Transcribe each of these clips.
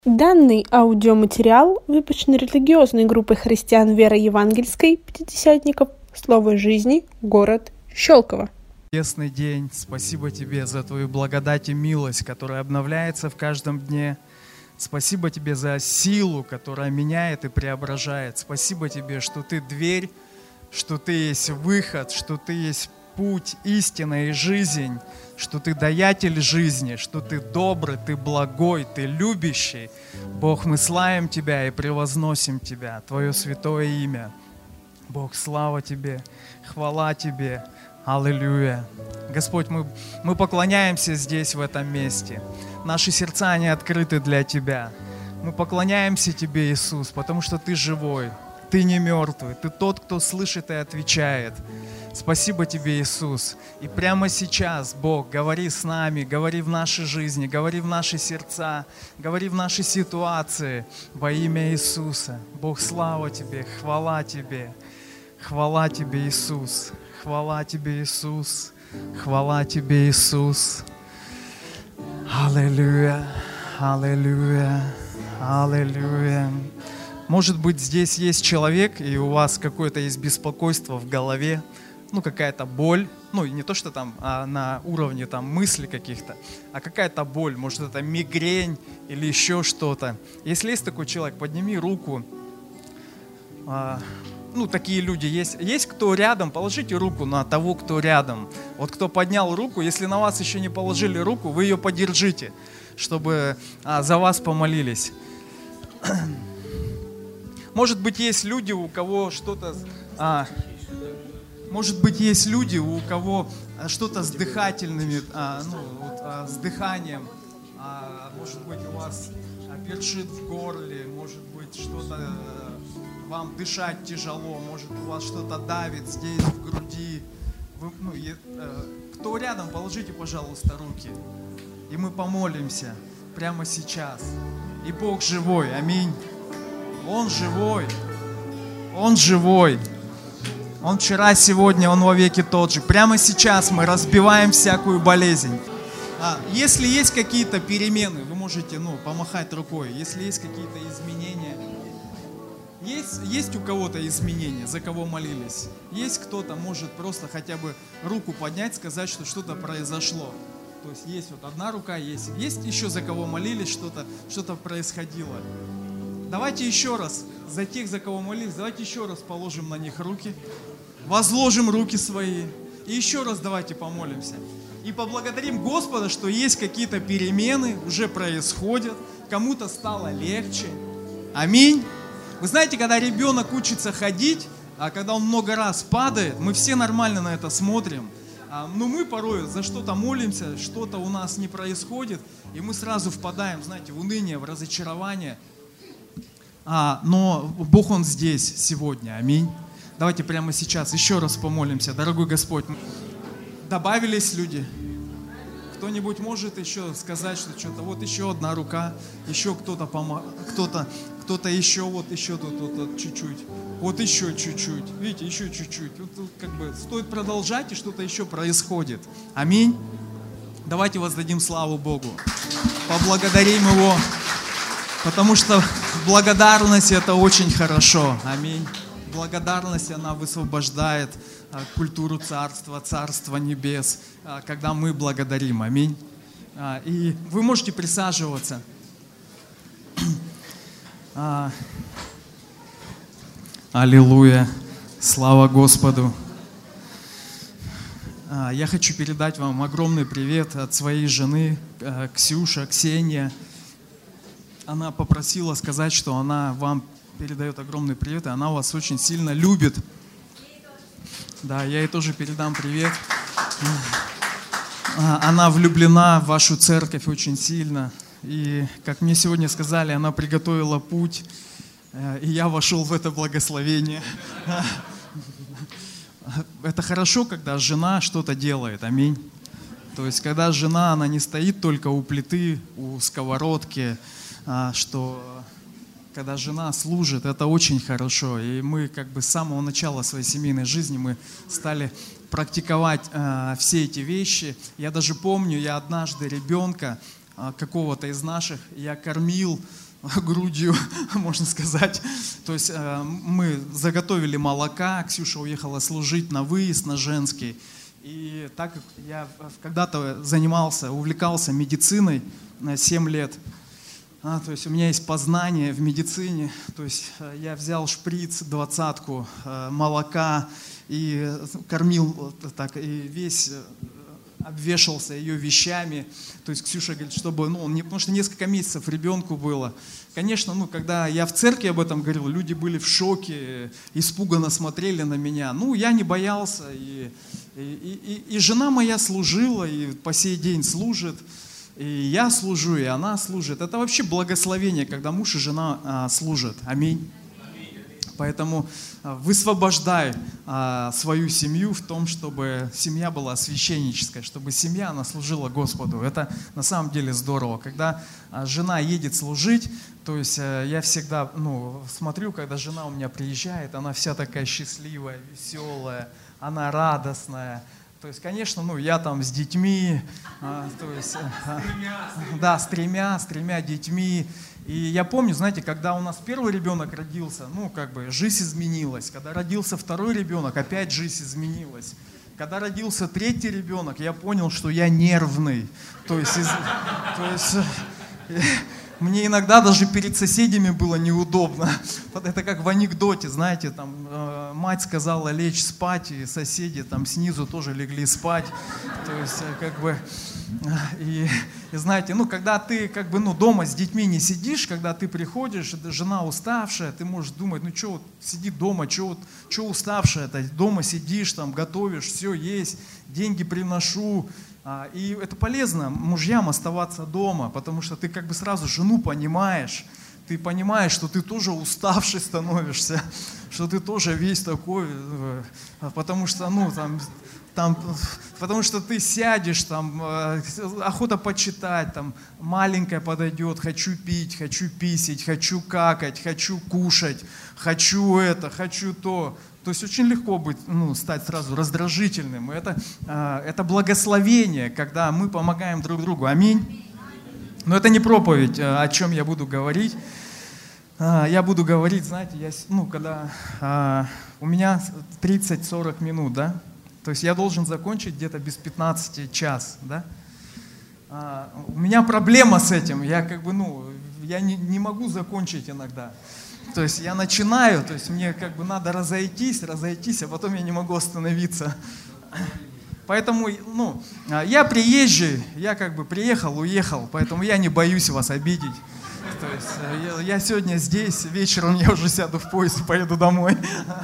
Данный аудиоматериал выпущен религиозной группой христиан Веры Евангельской Пятидесятников «Слово жизни», город Щелково. Чудесный день. Спасибо Тебе за Твою благодать и милость, которая обновляется в каждом дне. Спасибо Тебе за силу, которая меняет и преображает. Спасибо Тебе, что Ты дверь, что Ты есть выход, что Ты есть путь, истина и жизнь, что Ты даятель жизни, что Ты добрый, Ты благой, Ты любящий. Бог, мы славим Тебя и превозносим Тебя, Твое святое имя. Бог, слава Тебе, хвала Тебе. Аллилуйя. Господь, мы поклоняемся здесь, в этом месте. Наши сердца, они открыты для Тебя. Мы поклоняемся Тебе, Иисус, потому что Ты живой, Ты не мертвый, Ты тот, кто слышит и отвечает. Спасибо Тебе, Иисус. И прямо сейчас, Бог, говори с нами, говори в нашей жизни, говори в наши сердца, говори в наши ситуации во имя Иисуса. Бог, слава Тебе, хвала Тебе. Хвала Тебе, Иисус. Хвала Тебе, Иисус. Хвала Тебе, Иисус. Аллилуйя. Аллилуйя. Аллилуйя. Может быть, здесь есть человек, и у вас какое-то есть беспокойство в голове, какая-то боль, не то, что там на уровне там мыслей каких-то, а какая-то боль, может, это мигрень или еще что-то. Если есть такой человек, подними руку. Такие люди есть. Есть кто рядом, положите руку на того, кто рядом. Вот кто поднял руку, если на вас еще не положили руку, вы ее подержите, чтобы за вас помолились. Может быть, есть люди, у кого что-то... Может быть, есть люди, у кого что-то с дыхательными, с дыханием. Может быть, у вас першит в горле, может быть, что-то вам дышать тяжело, может, у вас что-то давит здесь, в груди. Кто рядом, положите, пожалуйста, руки. И мы помолимся прямо сейчас. И Бог живой, аминь. Он живой. Он живой. Он вчера, сегодня, Он вовеки тот же. Прямо сейчас мы разбиваем всякую болезнь. Если есть какие-то перемены, вы можете помахать рукой. Если есть какие-то изменения. Есть у кого-то изменения, за кого молились? Есть кто-то может просто хотя бы руку поднять, сказать, что что-то произошло. То есть есть одна рука, есть еще за кого молились, что-то происходило. Давайте еще раз, за тех, за кого молились, давайте еще раз положим на них руки, возложим руки свои и еще раз давайте помолимся. И поблагодарим Господа, что есть какие-то перемены, уже происходят, кому-то стало легче. Аминь. Вы знаете, когда ребенок учится ходить, когда он много раз падает, мы все нормально на это смотрим, но мы порой за что-то молимся, что-то у нас не происходит, и мы сразу впадаем, в уныние, в разочарование. Но Бог, Он здесь сегодня, аминь. Давайте прямо сейчас еще раз помолимся. Дорогой Господь, добавились люди. Кто-нибудь может еще сказать, что что-то, еще одна рука, еще кто-то еще тут чуть-чуть, еще чуть-чуть, видите, еще чуть-чуть. Тут стоит продолжать, и что-то еще происходит. Аминь. Давайте воздадим славу Богу, поблагодарим Его, потому что благодарность — это очень хорошо. Аминь. Благодарность, она высвобождает культуру Царства Небес, когда мы благодарим. Аминь. И вы можете присаживаться. Аллилуйя. Слава Господу. Я хочу передать вам огромный привет от своей жены, Ксюша, Ксения. Она попросила сказать, что она вам передает огромный привет, и она вас очень сильно любит. Да, я ей тоже передам привет. Она влюблена в вашу церковь очень сильно. И, как мне сегодня сказали, она приготовила путь, и я вошел в это благословение. Это хорошо, когда жена что-то делает, аминь. То есть, когда жена, она не стоит только у плиты, у сковородки, что когда жена служит, это очень хорошо. И мы с самого начала своей семейной жизни мы стали практиковать все эти вещи. Я даже помню, я однажды ребенка какого-то из наших, я кормил грудью, можно сказать. То есть мы заготовили молока, Ксюша уехала служить на выезд, на женский. И так как я когда-то увлекался медициной на 7 лет, то есть у меня есть познание в медицине, то есть я взял шприц, 20-ку молока и кормил так, и весь обвешался ее вещами. То есть Ксюша говорит, чтобы, потому что несколько месяцев ребенку было. Конечно, когда я в церкви об этом говорил, люди были в шоке, испуганно смотрели на меня. Я не боялся, и жена моя служила, и по сей день служит, и я служу, и она служит. Это вообще благословение, когда муж и жена служат. Аминь. Поэтому высвобождай свою семью в том, чтобы семья была священническая, чтобы семья, она служила Господу. Это на самом деле здорово. Когда жена едет служить, то есть я всегда смотрю, когда жена у меня приезжает, она вся такая счастливая, веселая, она радостная. То есть, конечно, я там с детьми, с тремя детьми. И я помню, знаете, когда у нас первый ребенок родился, жизнь изменилась. Когда родился второй ребенок, опять жизнь изменилась. Когда родился третий ребенок, я понял, что я нервный. То есть мне иногда даже перед соседями было неудобно. Это как в анекдоте, знаете, там мать сказала лечь спать, и соседи там снизу тоже легли спать. То есть и знаете, когда ты дома с детьми не сидишь, когда ты приходишь, жена уставшая, ты можешь думать, сиди дома, что уставшая-то, дома сидишь, там готовишь, все есть, деньги приношу. И это полезно мужьям оставаться дома, потому что ты сразу жену понимаешь, ты понимаешь, что ты тоже уставший становишься, что ты тоже весь такой, потому что, потому что ты сядешь, охота почитать, маленькая подойдет, хочу пить, хочу писать, хочу какать, хочу кушать, хочу это, хочу то. То есть очень легко стать сразу раздражительным. Это благословение, когда мы помогаем друг другу. Аминь. Но это не проповедь, о чем я буду говорить. Я буду говорить, знаете, когда у меня 30-40 минут, да? То есть я должен закончить где-то без 15 час, да? У меня проблема с этим. Я не могу закончить иногда. То есть я начинаю, то есть мне надо разойтись, а потом я не могу остановиться. Поэтому, я приезжий, я приехал, уехал, поэтому я не боюсь вас обидеть. То есть я сегодня здесь, вечером я уже сяду в поезд и поеду домой.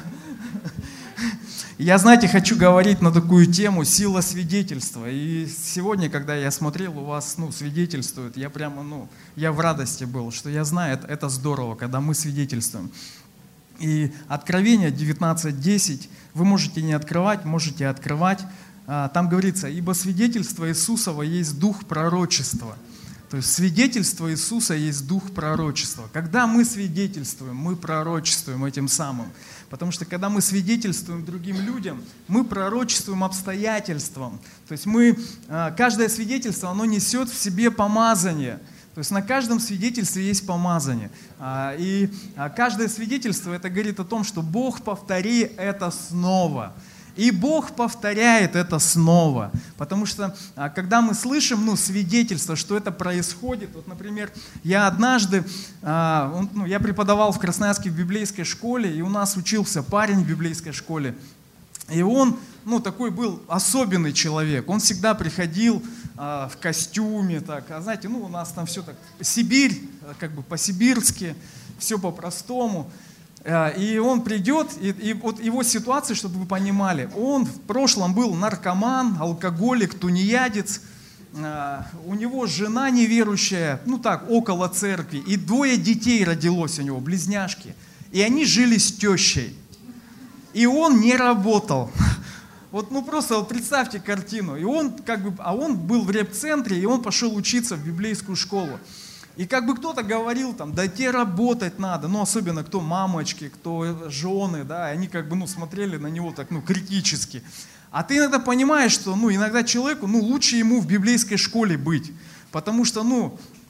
Я, знаете, хочу говорить на такую тему «Сила свидетельства». И сегодня, когда я смотрел, у вас свидетельствуют, я я в радости был, что я знаю, это здорово, когда мы свидетельствуем. И Откровение 19:10 вы можете не открывать, можете открывать. Там говорится: «Ибо свидетельство Иисусова есть дух пророчества». То есть свидетельство Иисуса есть дух пророчества. Когда мы свидетельствуем, мы пророчествуем этим самым. Потому что когда мы свидетельствуем другим людям, мы пророчествуем обстоятельствам. То есть каждое свидетельство, оно несет в себе помазание. То есть на каждом свидетельстве есть помазание. И каждое свидетельство, это говорит о том, что Бог, повтори это снова. И Бог повторяет это снова. Потому что, когда мы слышим свидетельство, что это происходит, например, я однажды, я преподавал в Красноярске в библейской школе, и у нас учился парень в библейской школе. И он, такой был особенный человек. Он всегда приходил в костюме, знаете, у нас там все так, Сибирь, по-сибирски, все по-простому. И он придет, и вот его ситуация, чтобы вы понимали, он в прошлом был наркоман, алкоголик, тунеядец, у него жена неверующая, около церкви, и 2 детей родилось у него, близняшки, и они жили с тещей, и он не работал. Просто представьте картину, и он он был в реп-центре, и он пошел учиться в библейскую школу. И кто-то говорил, да тебе работать надо, особенно кто мамочки, кто жены, да, они смотрели на него так, критически. А ты иногда понимаешь, что, иногда человеку, лучше ему в библейской школе быть, потому что,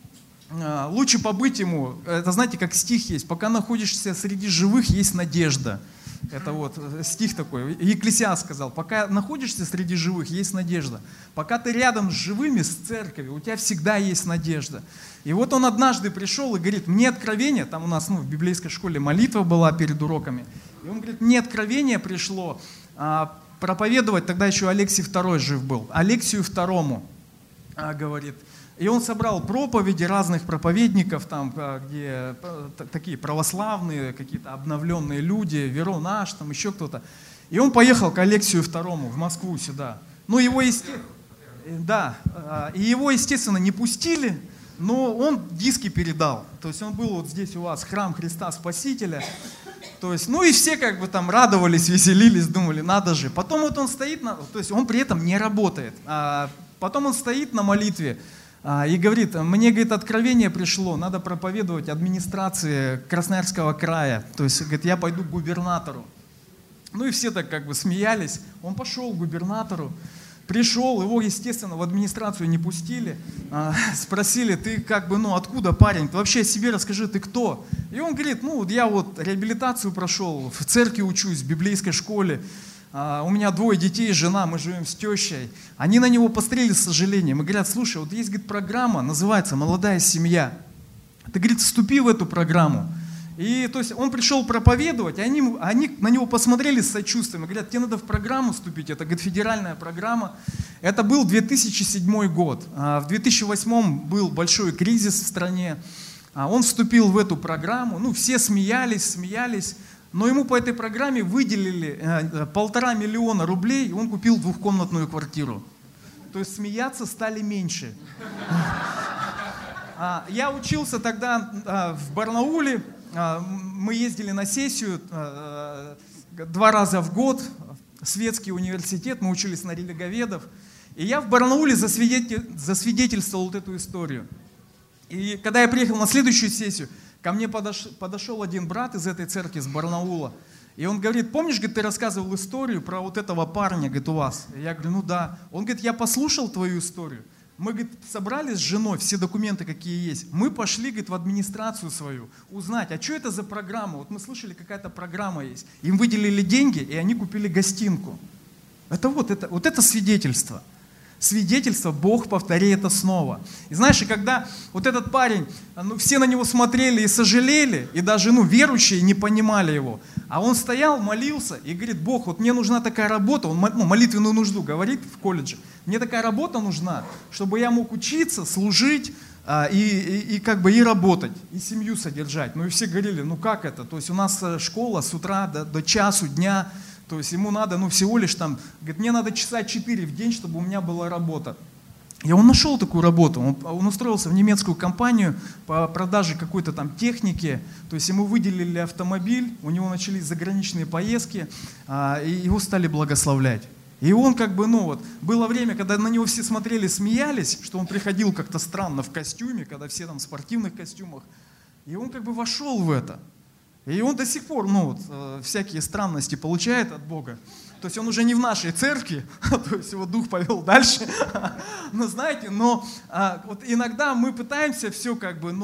лучше побыть ему, это знаете, как стих есть, пока находишься среди живых, есть надежда. Это вот стих такой, Екклесиаст сказал, пока находишься среди живых, есть надежда. Пока ты рядом с живыми, с церковью, у тебя всегда есть надежда. И вот он однажды пришел и говорит, мне откровение, там у нас в библейской школе молитва была перед уроками, и он говорит, мне откровение пришло проповедовать, тогда еще Алексий II жив был, Алексию II, говорит. И он собрал проповеди разных проповедников, там, где такие православные, какие-то обновленные люди, Верон Наш, там еще кто-то. И он поехал к Алексию II в Москву сюда. Ну, его, да, и его, естественно, не пустили, но он диски передал. То есть он был вот здесь у вас, храм Христа Спасителя. То есть, ну и все как бы там радовались, веселились, думали, надо же. Потом вот он стоит, то есть он при этом не работает. Потом он стоит на молитве, и говорит, мне, говорит, откровение пришло, надо проповедовать администрации Красноярского края. То есть, говорит, я пойду к губернатору. Ну и все так как бы смеялись. Он пошел к губернатору, пришел, его, естественно, в администрацию не пустили. Спросили, ты как бы, ну откуда, парень, ты вообще о себе расскажи, ты кто? И он говорит, ну вот я вот реабилитацию прошел, в церкви учусь, в библейской школе. У меня 2 детей, жена, мы живем с тещей. Они на него посмотрели с сожалением и говорят, слушай, вот есть, говорит, программа, называется «Молодая семья». Ты, говорит, вступи в эту программу. И то есть он пришел проповедовать, и они на него посмотрели с сочувствием и говорят, тебе надо в программу вступить, это, говорит, федеральная программа. Это был 2007 год. В 2008 был большой кризис в стране. Он вступил в эту программу, ну все смеялись. Но ему по этой программе выделили 1,5 миллиона рублей, и он купил 2-комнатную квартиру. То есть смеяться стали меньше. Я учился тогда в Барнауле, мы ездили на сессию 2 раза в год, светский университет, мы учились на религоведов. И я в Барнауле засвидетельствовал вот эту историю. И когда я приехал на следующую сессию, ко мне подошел один брат из этой церкви, с Барнаула, и он говорит, помнишь, говорит, ты рассказывал историю про вот этого парня, говорит, у вас? И я говорю, ну да. Он говорит, я послушал твою историю. Мы, говорит, собрали с женой все документы, какие есть. Мы пошли, говорит, в администрацию свою узнать, а что это за программа? Вот мы слышали, какая-то программа есть. Им выделили деньги, и они купили гостинку. Вот это свидетельство. Свидетельство, Бог, повтори это снова. И знаешь, и когда вот этот парень, все на него смотрели и сожалели, и даже верующие не понимали его, а он стоял, молился и говорит, Бог, вот мне нужна такая работа, он молитвенную нужду говорит в колледже, мне такая работа нужна, чтобы я мог учиться, служить и как бы и работать, и семью содержать. Ну и все говорили, ну как это? То есть у нас школа с утра до часу дня. То есть ему надо, всего лишь там, говорит, мне надо часа 4 в день, чтобы у меня была работа. И он нашел такую работу, он устроился в немецкую компанию по продаже какой-то там техники, то есть ему выделили автомобиль, у него начались заграничные поездки, и его стали благословлять. И он как бы, было время, когда на него все смотрели, смеялись, что он приходил как-то странно в костюме, когда все там в спортивных костюмах, и он как бы вошел в это. И он до сих пор, всякие странности получает от Бога. То есть он уже не в нашей церкви, то есть его Дух повел дальше. Но знаете, вот иногда мы пытаемся все как бы,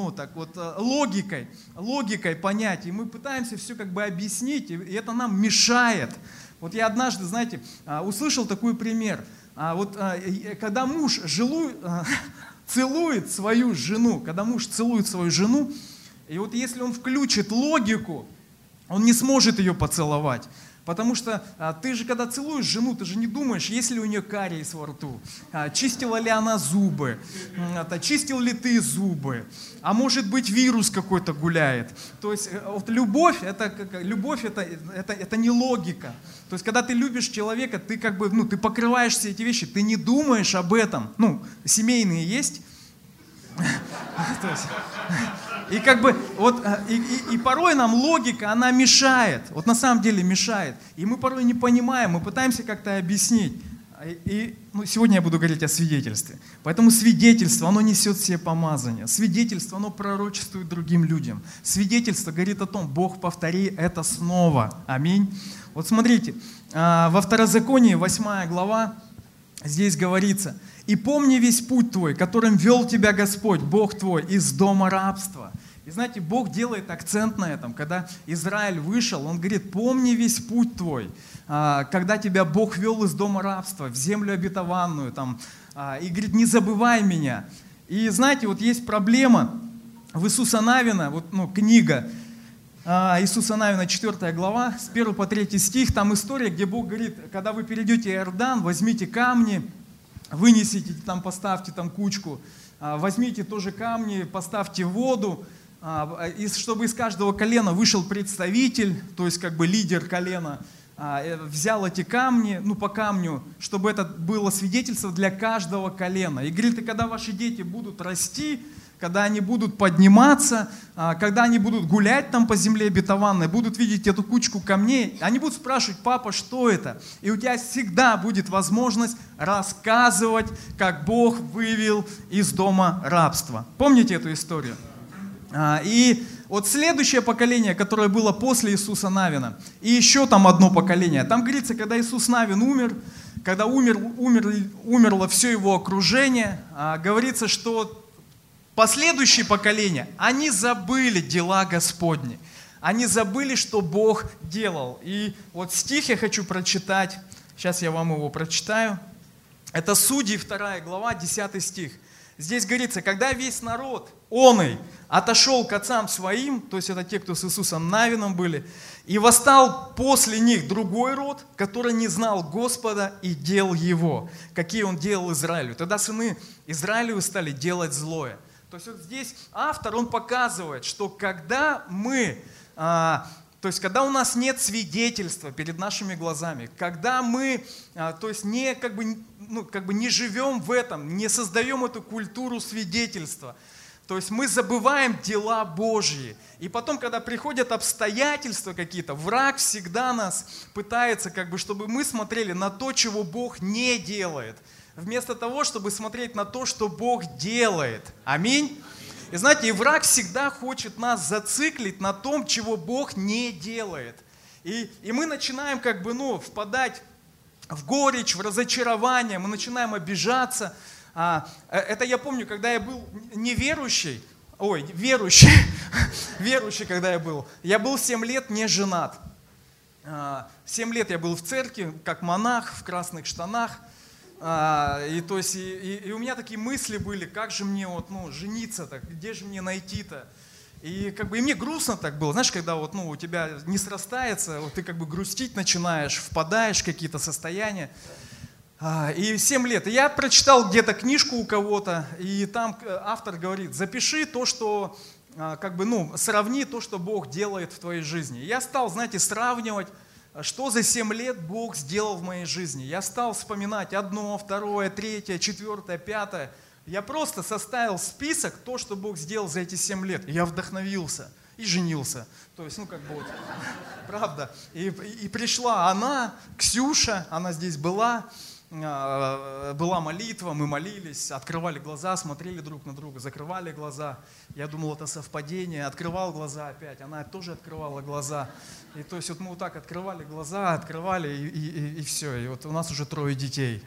логикой понять, и мы пытаемся все как бы объяснить, и это нам мешает. Вот я однажды, знаете, услышал такой пример. Вот когда муж целует свою жену, и вот если он включит логику, он не сможет ее поцеловать. Потому что ты же, когда целуешь жену, ты же не думаешь, есть ли у нее кариес во рту, чистила ли она зубы, чистил ли ты зубы, а может быть вирус какой-то гуляет. То есть вот любовь это не логика. То есть когда ты любишь человека, ты как бы, ты покрываешь все эти вещи, ты не думаешь об этом. Семейные есть. И как бы и порой нам логика, она мешает, вот на самом деле мешает. И мы порой не понимаем, мы пытаемся как-то объяснить. И сегодня я буду говорить о свидетельстве. Поэтому свидетельство, оно несет в себе помазание. Свидетельство, оно пророчествует другим людям. Свидетельство говорит о том, Бог, повтори это снова. Аминь. Вот смотрите, во Второзаконии, 8 глава, здесь говорится: «И помни весь путь твой, которым вел тебя Господь, Бог твой, из дома рабства». И знаете, Бог делает акцент на этом. Когда Израиль вышел, Он говорит: помни весь путь твой, когда тебя Бог вел из дома рабства в землю обетованную. И говорит: не забывай меня. И знаете, вот есть проблема в Иисуса Навина, книга Иисуса Навина, 4 глава, с 1 по 3 стих, там история, где Бог говорит: когда вы перейдете Иордан, возьмите камни, вынесите, поставьте кучку, возьмите тоже камни, поставьте воду, и чтобы из каждого колена вышел представитель, то есть лидер колена, взял эти камни, по камню, чтобы это было свидетельство для каждого колена. И говорит: и когда ваши дети будут расти, когда они будут подниматься, когда они будут гулять по земле обетованной, будут видеть эту кучку камней, они будут спрашивать: папа, что это? И у тебя всегда будет возможность рассказывать, как Бог вывел из дома рабства. Помните эту историю? И вот следующее поколение, которое было после Иисуса Навина, и еще одно поколение. Там говорится, когда Иисус Навин умер, когда умерло все его окружение, говорится, что последующие поколения, они забыли дела Господни. Они забыли, что Бог делал. И вот стих я хочу прочитать. Сейчас я вам его прочитаю. Это Судьи, 2 глава, 10 стих. Здесь говорится: когда весь народ, оный, отошел к отцам своим, то есть это те, кто с Иисусом Навином были, и восстал после них другой род, который не знал Господа и дел Его, какие Он делал Израилю. Тогда сыны Израилевы стали делать злое. То есть вот здесь автор, он показывает, что когда когда у нас нет свидетельства перед нашими глазами, когда мы не живем в этом, не создаем эту культуру свидетельства, то есть мы забываем дела Божьи. И потом, когда приходят обстоятельства какие-то, враг всегда нас пытается, чтобы мы смотрели на то, чего Бог не делает, вместо того, чтобы смотреть на то, что Бог делает. Аминь. И знаете, и враг всегда хочет нас зациклить на том, чего Бог не делает. И мы начинаем впадать в горечь, в разочарование, мы начинаем обижаться. Это я помню, когда я был верующий, когда я был 7 лет не женат. 7 лет я был в церкви, как монах, в красных штанах. И у меня такие мысли были: как же мне жениться-то, где же мне найти-то? И мне грустно так было, знаешь, когда у тебя не срастается, ты грустить начинаешь, впадаешь в какие-то состояния. И 7 лет. И я прочитал где-то книжку у кого-то, и там автор говорит: запиши то, что, сравни то, что Бог делает в твоей жизни. И я стал, сравнивать, что за 7 лет Бог сделал в моей жизни. Я стал вспоминать 1, 2, 3, 4, 5. Я просто составил список, то, что Бог сделал за эти 7 лет. И я вдохновился и женился. То есть, правда. И пришла она, Ксюша, она здесь была молитва, мы молились, открывали глаза, смотрели друг на друга, закрывали глаза. Я думал, это совпадение, открывал глаза опять, она тоже открывала глаза. И то есть мы вот так открывали глаза, и все. И вот у нас уже 3 детей.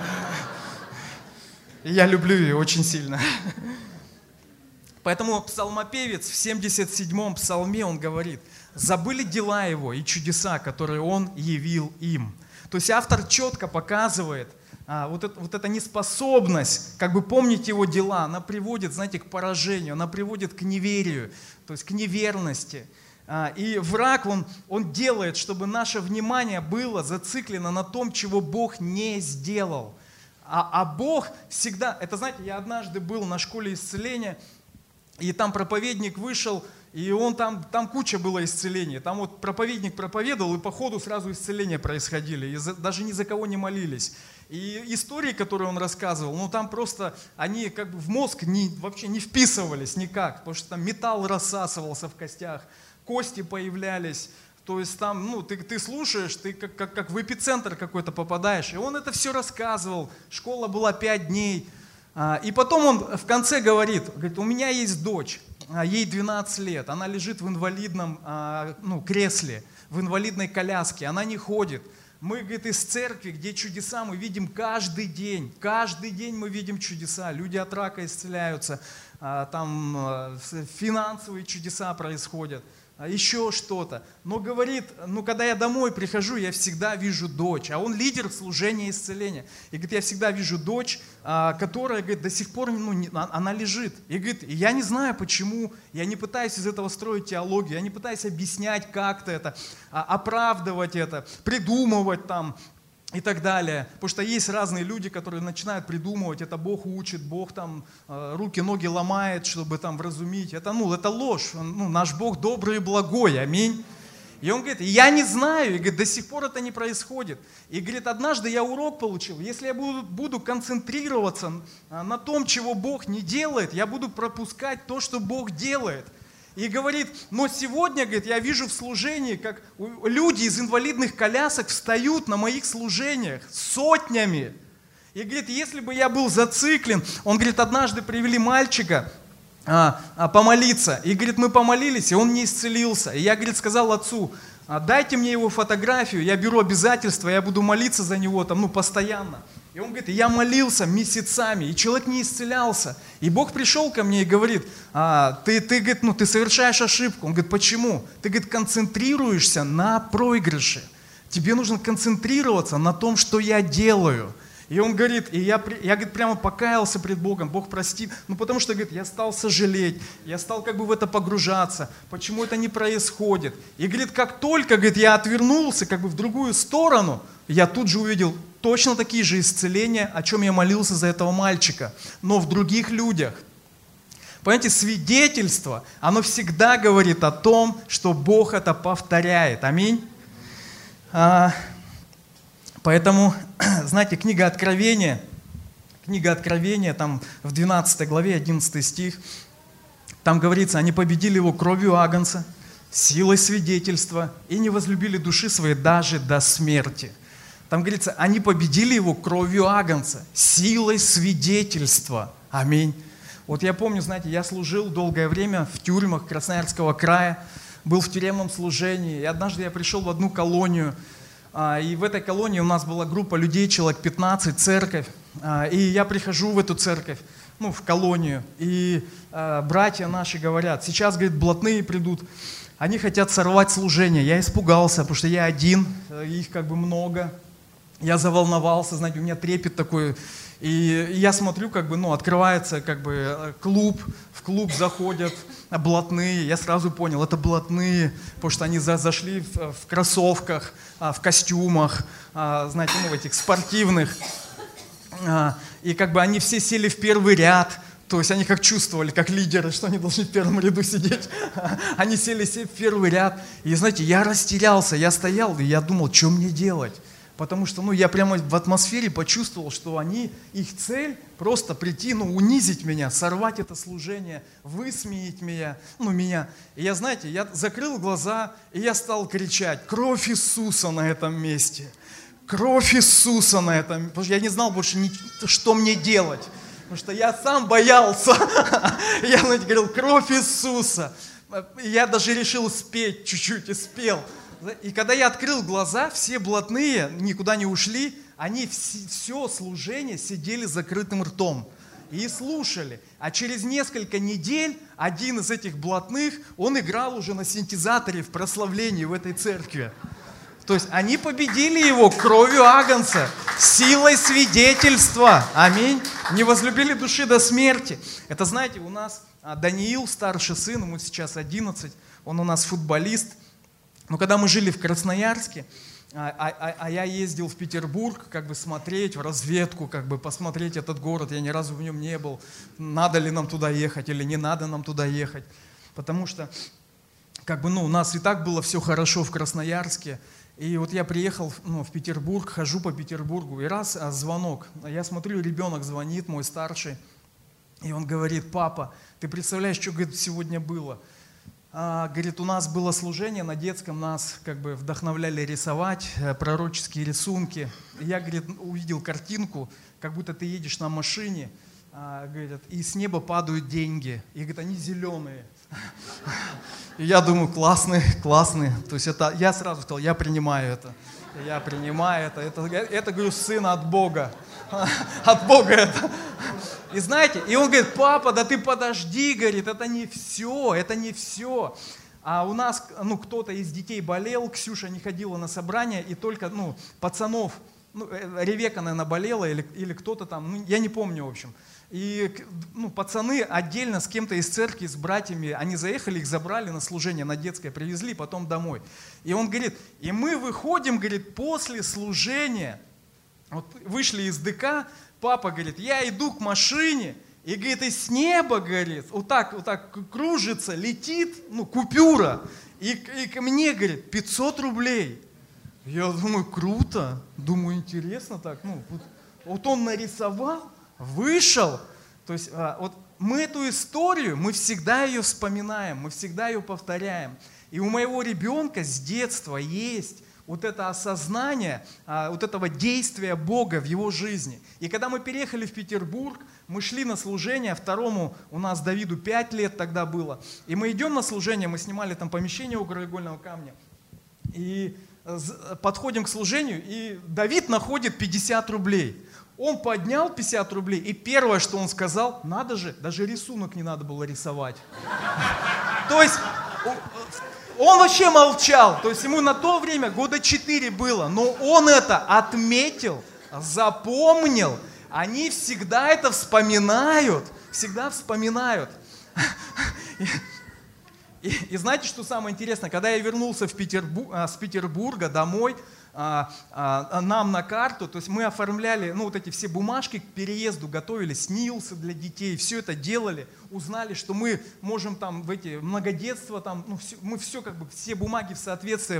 И я люблю ее очень сильно. Поэтому псалмопевец в 77-м псалме, он говорит: забыли дела его и чудеса, которые он явил им. То есть автор четко показывает, вот эта неспособность помнить его дела, она приводит, к поражению, она приводит к неверию, то есть к неверности. И враг, он делает, чтобы наше внимание было зациклено на том, чего Бог не сделал. А Бог всегда, я однажды был на школе исцеления, и там проповедник вышел, и там куча было исцелений. Там проповедник проповедовал, и по ходу сразу исцеления происходили. И даже ни за кого не молились. И истории, которые он рассказывал, там просто они в мозг вообще не вписывались никак. Потому что там металл рассасывался в костях, кости появлялись. То есть там, ты слушаешь, ты как в эпицентр какой-то попадаешь. И он это все рассказывал. Школа была 5 дней. И потом он в конце говорит: у меня есть дочь. Ей 12 лет, она лежит в инвалидном кресле, в инвалидной коляске, она не ходит, Мы, говорит, из церкви, где чудеса мы видим каждый день. Каждый день мы видим чудеса. Люди от рака исцеляются, там финансовые чудеса происходят, еще что-то. Но говорит, когда я домой прихожу, я всегда вижу дочь. А он лидер служения исцеления. И говорит, я всегда вижу дочь, которая, говорит, до сих пор, она лежит. И говорит, я не знаю почему, я не пытаюсь из этого строить теологию, я не пытаюсь объяснять как-то это, оправдывать это, придумывать там и так далее. Потому что есть разные люди, которые начинают придумывать, это Бог учит, Бог там руки, ноги ломает, чтобы там вразумить. Это ложь. Наш Бог добрый и благой. Аминь. И он говорит, я не знаю, и говорит, до сих пор это не происходит. И говорит, однажды я урок получил, если я буду концентрироваться на том, чего Бог не делает, я буду пропускать то, что Бог делает. И говорит, но сегодня, говорит, я вижу в служении, как люди из инвалидных колясок встают на моих служениях сотнями. И говорит, если бы я был зациклен, он говорит, однажды привели мальчика помолиться. И говорит, мы помолились, и он не исцелился. И я, говорит, сказал отцу, дайте мне его фотографию, я беру обязательства, я буду молиться за него там, постоянно. И он говорит, я молился месяцами, и человек не исцелялся. И Бог пришел ко мне и говорит, говорит, ты совершаешь ошибку. Он говорит, почему? Ты, говорит, концентрируешься на проигрыше. Тебе нужно концентрироваться на том, что я делаю. И он говорит, и я говорит, прямо покаялся пред Богом, Бог прости, потому что, говорит, я стал сожалеть, я стал как бы в это погружаться, почему это не происходит. И говорит, как только, говорит, я отвернулся как бы в другую сторону, я тут же увидел точно такие же исцеления, о чем я молился за этого мальчика, но в других людях. Понимаете, свидетельство, оно всегда говорит о том, что Бог это повторяет. Аминь. Поэтому, знаете, книга Откровения, там в 12 главе, 11 стих, там говорится, они победили его кровью агнца, силой свидетельства и не возлюбили души своей даже до смерти. Там говорится, они победили его кровью агнца, силой свидетельства. Аминь. Вот я помню, знаете, я служил долгое время в тюрьмах Красноярского края, был в тюремном служении, и однажды я пришел в одну колонию, и в этой колонии у нас была группа людей, человек 15, церковь. И я прихожу в эту церковь, в колонию, и братья наши говорят, сейчас, говорит, блатные придут, они хотят сорвать служение. Я испугался, потому что я один, их как бы много. Я заволновался, знаете, у меня трепет такой. И я смотрю, как бы, открывается как бы клуб, в клуб заходят блатные. Я сразу понял, это блатные, потому что они зашли в кроссовках, в костюмах, знаете, в этих спортивных. И как бы они все сели в первый ряд. То есть они как чувствовали, как лидеры, что они должны в первом ряду сидеть. Они сели в первый ряд. И знаете, я растерялся, я стоял, и я думал, что мне делать. Потому что, я прямо в атмосфере почувствовал, что их цель просто прийти, унизить меня, сорвать это служение, высмеять меня, И я, знаете, я закрыл глаза, и я стал кричать, кровь Иисуса на этом месте, кровь Иисуса на этом месте. Потому что я не знал больше, что мне делать. Потому что я сам боялся. Я, говорил, кровь Иисуса. Я даже решил спеть чуть-чуть и спел. И когда я открыл глаза, все блатные никуда не ушли, они все служение сидели с закрытым ртом и слушали. А через несколько недель один из этих блатных, он играл уже на синтезаторе в прославлении в этой церкви. То есть они победили его кровью агнца, силой свидетельства. Аминь. Не возлюбили души до смерти. Это, знаете, у нас Даниил, старший сын, ему сейчас 11, он у нас футболист. Но когда мы жили в Красноярске, я ездил в Петербург, как бы смотреть, в разведку, как бы посмотреть этот город, я ни разу в нем не был, надо ли нам туда ехать или не надо нам туда ехать. Потому что, как бы, у нас и так было все хорошо в Красноярске. И вот я приехал в Петербург, хожу по Петербургу, и раз звонок. Я смотрю, ребенок звонит, мой старший, и он говорит, папа, ты представляешь, что, говорит, сегодня было? Говорит, у нас было служение на детском, нас как бы вдохновляли рисовать пророческие рисунки. Я, говорит, увидел картинку, как будто ты едешь на машине, говорит, и с неба падают деньги. И, говорит, они зеленые. И я думаю, классные. То есть это, я сразу сказал, я принимаю это. Я принимаю это, говорю, сын от Бога. От Бога это. И знаете, и он говорит: папа, да ты подожди, говорит, это не все, это не все. А у нас, кто-то из детей болел, Ксюша не ходила на собрания, и только, пацанов, Ревека, наверное, болела, или кто-то там, я не помню, в общем. И пацаны отдельно с кем-то из церкви, с братьями, они заехали, их забрали на служение, на детское привезли, потом домой. И он говорит, и мы выходим, говорит, после служения, вот вышли из ДК, папа говорит, я иду к машине, и, говорит, и с неба, говорит, вот так кружится, летит, купюра, и ко мне, говорит, 500 рублей. Я думаю, круто, думаю, интересно так, вот он нарисовал, вышел, то есть вот мы эту историю, мы всегда ее вспоминаем, мы всегда ее повторяем. И у моего ребенка с детства есть вот это осознание, вот этого действия Бога в его жизни. И когда мы переехали в Петербург, мы шли на служение, второму у нас Давиду 5 лет тогда было, и мы идем на служение, мы снимали там помещение у краеугольного камня, и подходим к служению, и Давид находит 50 рублей. Он поднял 50 рублей, и первое, что он сказал, надо же, даже рисунок не надо было рисовать. То есть он вообще молчал, то есть ему на то время года 4 было, но он это отметил, запомнил, они всегда это вспоминают, всегда вспоминают. И знаете, что самое интересное, когда я вернулся с Петербурга домой, нам на карту, то есть мы оформляли, вот эти все бумажки к переезду, готовили СНИЛСы для детей, все это делали, узнали, что мы можем там в эти многодетства, там, мы все все бумаги в соответствие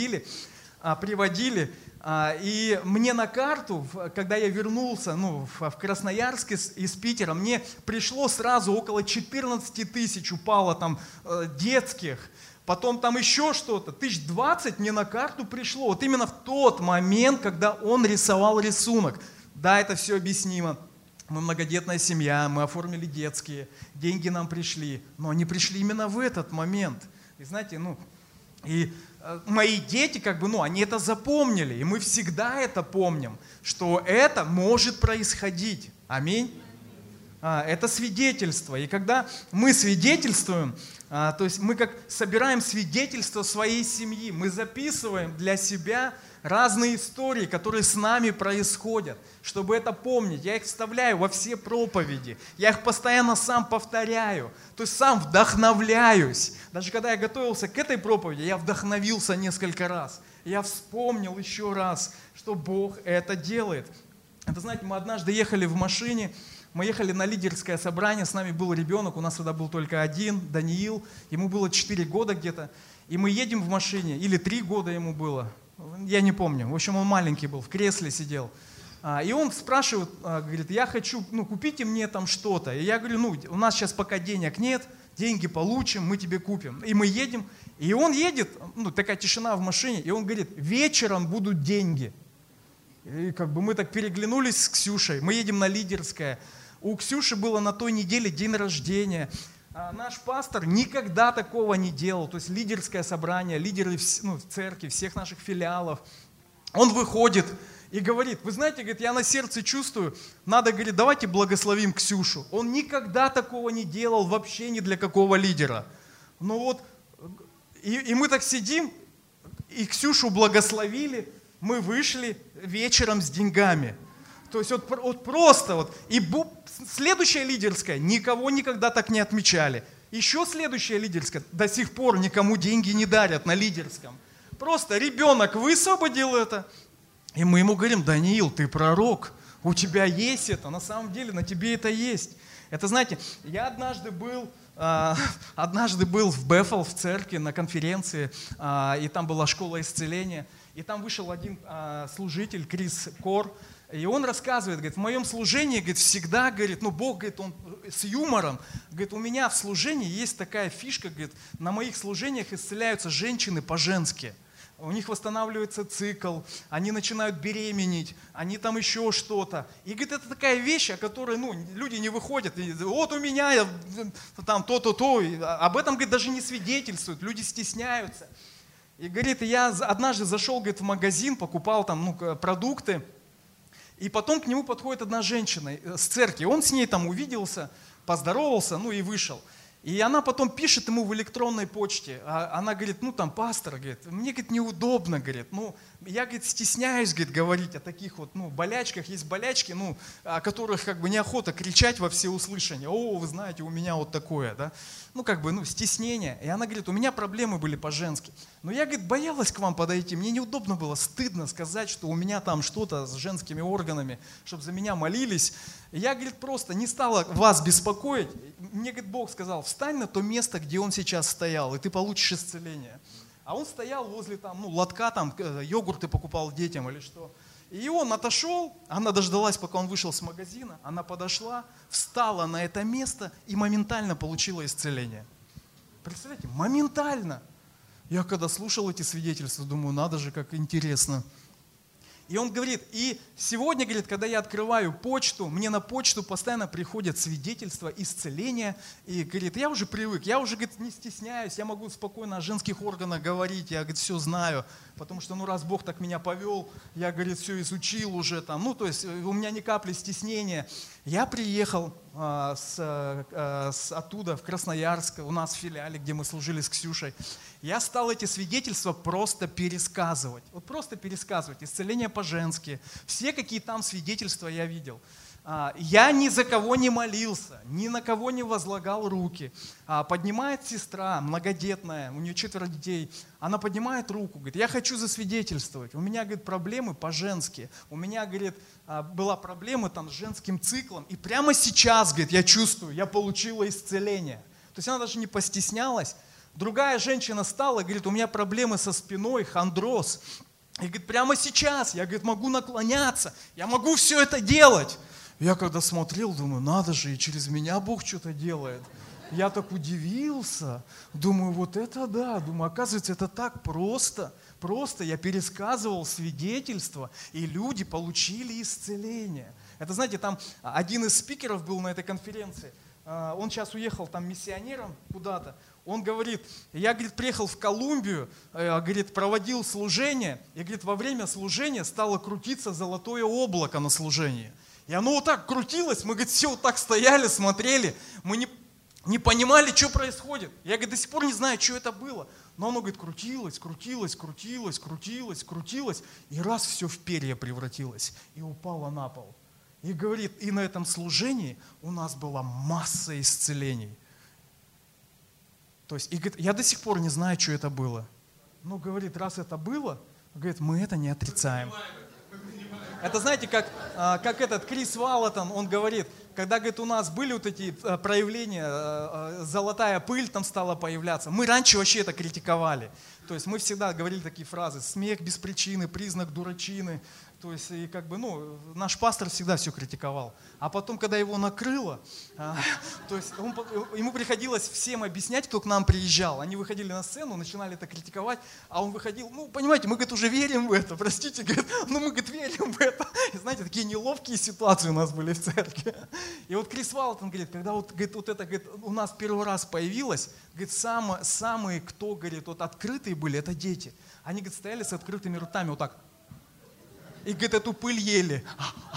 приводили, и мне на карту, когда я вернулся в Красноярск из Питера, мне пришло сразу около 14 тысяч упало там детских. Потом там еще что-то, 20 мне на карту пришло. Вот именно в тот момент, когда он рисовал рисунок. Да, это все объяснимо. Мы многодетная семья, мы оформили детские, деньги нам пришли. Но они пришли именно в этот момент. И знаете, мои дети, они это запомнили. И мы всегда это помним, что это может происходить. Аминь. Это свидетельство. И когда мы свидетельствуем, то есть мы как собираем свидетельство своей семьи, мы записываем для себя разные истории, которые с нами происходят, чтобы это помнить. Я их вставляю во все проповеди, я их постоянно сам повторяю, то есть сам вдохновляюсь. Даже когда я готовился к этой проповеди, я вдохновился несколько раз. Я вспомнил еще раз, что Бог это делает. Это, знаете, мы однажды ехали в машине, мы ехали на лидерское собрание, с нами был ребенок, у нас тогда был только один, Даниил, ему было 4 года где-то, и мы едем в машине, или 3 года ему было, я не помню, в общем, он маленький был, в кресле сидел. И он спрашивает, говорит, я хочу, купите мне там что-то. И я говорю, у нас сейчас пока денег нет, деньги получим, мы тебе купим. И мы едем, и он едет, такая тишина в машине, и он говорит, вечером будут деньги. И мы так переглянулись с Ксюшей, мы едем на Лидерское. У Ксюши было на той неделе день рождения. Наш пастор никогда такого не делал. То есть лидерское собрание, лидеры церкви, всех наших филиалов. Он выходит и говорит, вы знаете, говорит, я на сердце чувствую, надо, говорит, давайте благословим Ксюшу. Он никогда такого не делал вообще ни для какого лидера. И мы так сидим, и Ксюшу благословили, мы вышли вечером с деньгами. То есть просто. И следующая лидерская никого никогда так не отмечали. Еще следующая лидерская до сих пор никому деньги не дарят на лидерском. Просто ребенок высвободил это. И мы ему говорим, Даниил, ты пророк, у тебя есть это, на самом деле на тебе это есть. Это, знаете, я однажды был в Бефел, в церкви, на конференции, и там была школа исцеления. И там вышел один служитель, Крис Кор, и он рассказывает, говорит, в моем служении, говорит, всегда, говорит, Бог, говорит, он с юмором, говорит, у меня в служении есть такая фишка, говорит, на моих служениях исцеляются женщины по-женски. У них восстанавливается цикл, они начинают беременеть, они там еще что-то. И, говорит, это такая вещь, о которой, люди не выходят. И, вот у меня там то-то-то. Об этом, говорит, даже не свидетельствуют, люди стесняются. И говорит, я однажды зашел, говорит, в магазин, покупал там продукты, и потом к нему подходит одна женщина с церкви. Он с ней там увиделся, поздоровался, и вышел. И она потом пишет ему в электронной почте. Она говорит, пастор, говорит, мне, говорит, неудобно, говорит, я, говорит, стесняюсь, говорит, говорить о таких вот, болячках. Есть болячки, о которых как бы неохота кричать во всеуслышание. О, вы знаете, у меня вот такое, да. Стеснение. И она говорит, у меня проблемы были по-женски. Но я, говорит, боялась к вам подойти. Мне неудобно было, стыдно сказать, что у меня там что-то с женскими органами, чтобы за меня молились. И я, говорит, просто не стала вас беспокоить. Мне, говорит, Бог сказал, встань на то место, где он сейчас стоял, и ты получишь исцеление. А он стоял возле лотка, йогурты покупал детям или что. И он отошел, она дождалась, пока он вышел с магазина, она подошла, встала на это место и моментально получила исцеление. Представляете, моментально. Я когда слушал эти свидетельства, думаю, надо же, как интересно. И он говорит, и сегодня, говорит, когда я открываю почту, мне на почту постоянно приходят свидетельства исцеления. И говорит, я уже привык, я уже, говорит, не стесняюсь, я могу спокойно о женских органах говорить, я, говорит, все знаю. Потому что, раз Бог так меня повел, я, говорит, все изучил уже там. То есть у меня ни капли стеснения. Я приехал оттуда, в Красноярск, у нас в филиале, где мы служили с Ксюшей. Я стал эти свидетельства просто пересказывать. Вот просто пересказывать. Исцеление по-женски. Все, какие там свидетельства я видел. Я ни за кого не молился, ни на кого не возлагал руки. Поднимает сестра, многодетная, у нее 4 детей. Она поднимает руку, говорит, я хочу засвидетельствовать. У меня, говорит, проблемы по-женски. У меня, говорит, была проблема с женским циклом. И прямо сейчас, говорит, я чувствую, я получила исцеление. То есть она даже не постеснялась. Другая женщина стала, говорит, у меня проблемы со спиной, хондроз. И говорит, прямо сейчас я, говорит, могу наклоняться, я могу все это делать. Я когда смотрел, думаю, надо же, и через меня Бог что-то делает. Я так удивился, думаю, вот это да, думаю, оказывается, это так просто. Просто я пересказывал свидетельства, и люди получили исцеление. Это, знаете, там один из спикеров был на этой конференции, он сейчас уехал там миссионером куда-то. Он говорит, я, говорит, приехал в Колумбию, говорит, проводил служение, и, говорит, во время служения стало крутиться золотое облако на служении. И оно вот так крутилось, мы, говорит, все вот так стояли, смотрели, мы не понимали, что происходит. Я, говорит, до сих пор не знаю, что это было. Но оно, говорит, крутилось, и раз все в перья превратилось, и упало на пол. И говорит, и на этом служении у нас была масса исцелений. То есть, и говорит, я до сих пор не знаю, что это было. Но, говорит, раз это было, говорит, мы это не отрицаем. Это, знаете, как этот Крис Валлотон, он говорит, когда, говорит, у нас были вот эти проявления, золотая пыль там стала появляться, мы раньше вообще это критиковали. То есть мы всегда говорили такие фразы, смех без причины, признак дурачины. То есть, и как бы, наш пастор всегда все критиковал. А потом, когда его накрыло, то есть ему приходилось всем объяснять, кто к нам приезжал. Они выходили на сцену, начинали это критиковать, а он выходил, понимаете, мы, говорит, уже верим в это, простите, говорит, мы, говорит, верим в это. И знаете, такие неловкие ситуации у нас были в церкви. И вот Крис Валлотон говорит, когда вот это, говорит, у нас первый раз появилось, говорит, самые, кто, говорит, вот открытые были, это дети. Они, говорит, стояли с открытыми ртами вот так. И, говорит, эту пыль ели.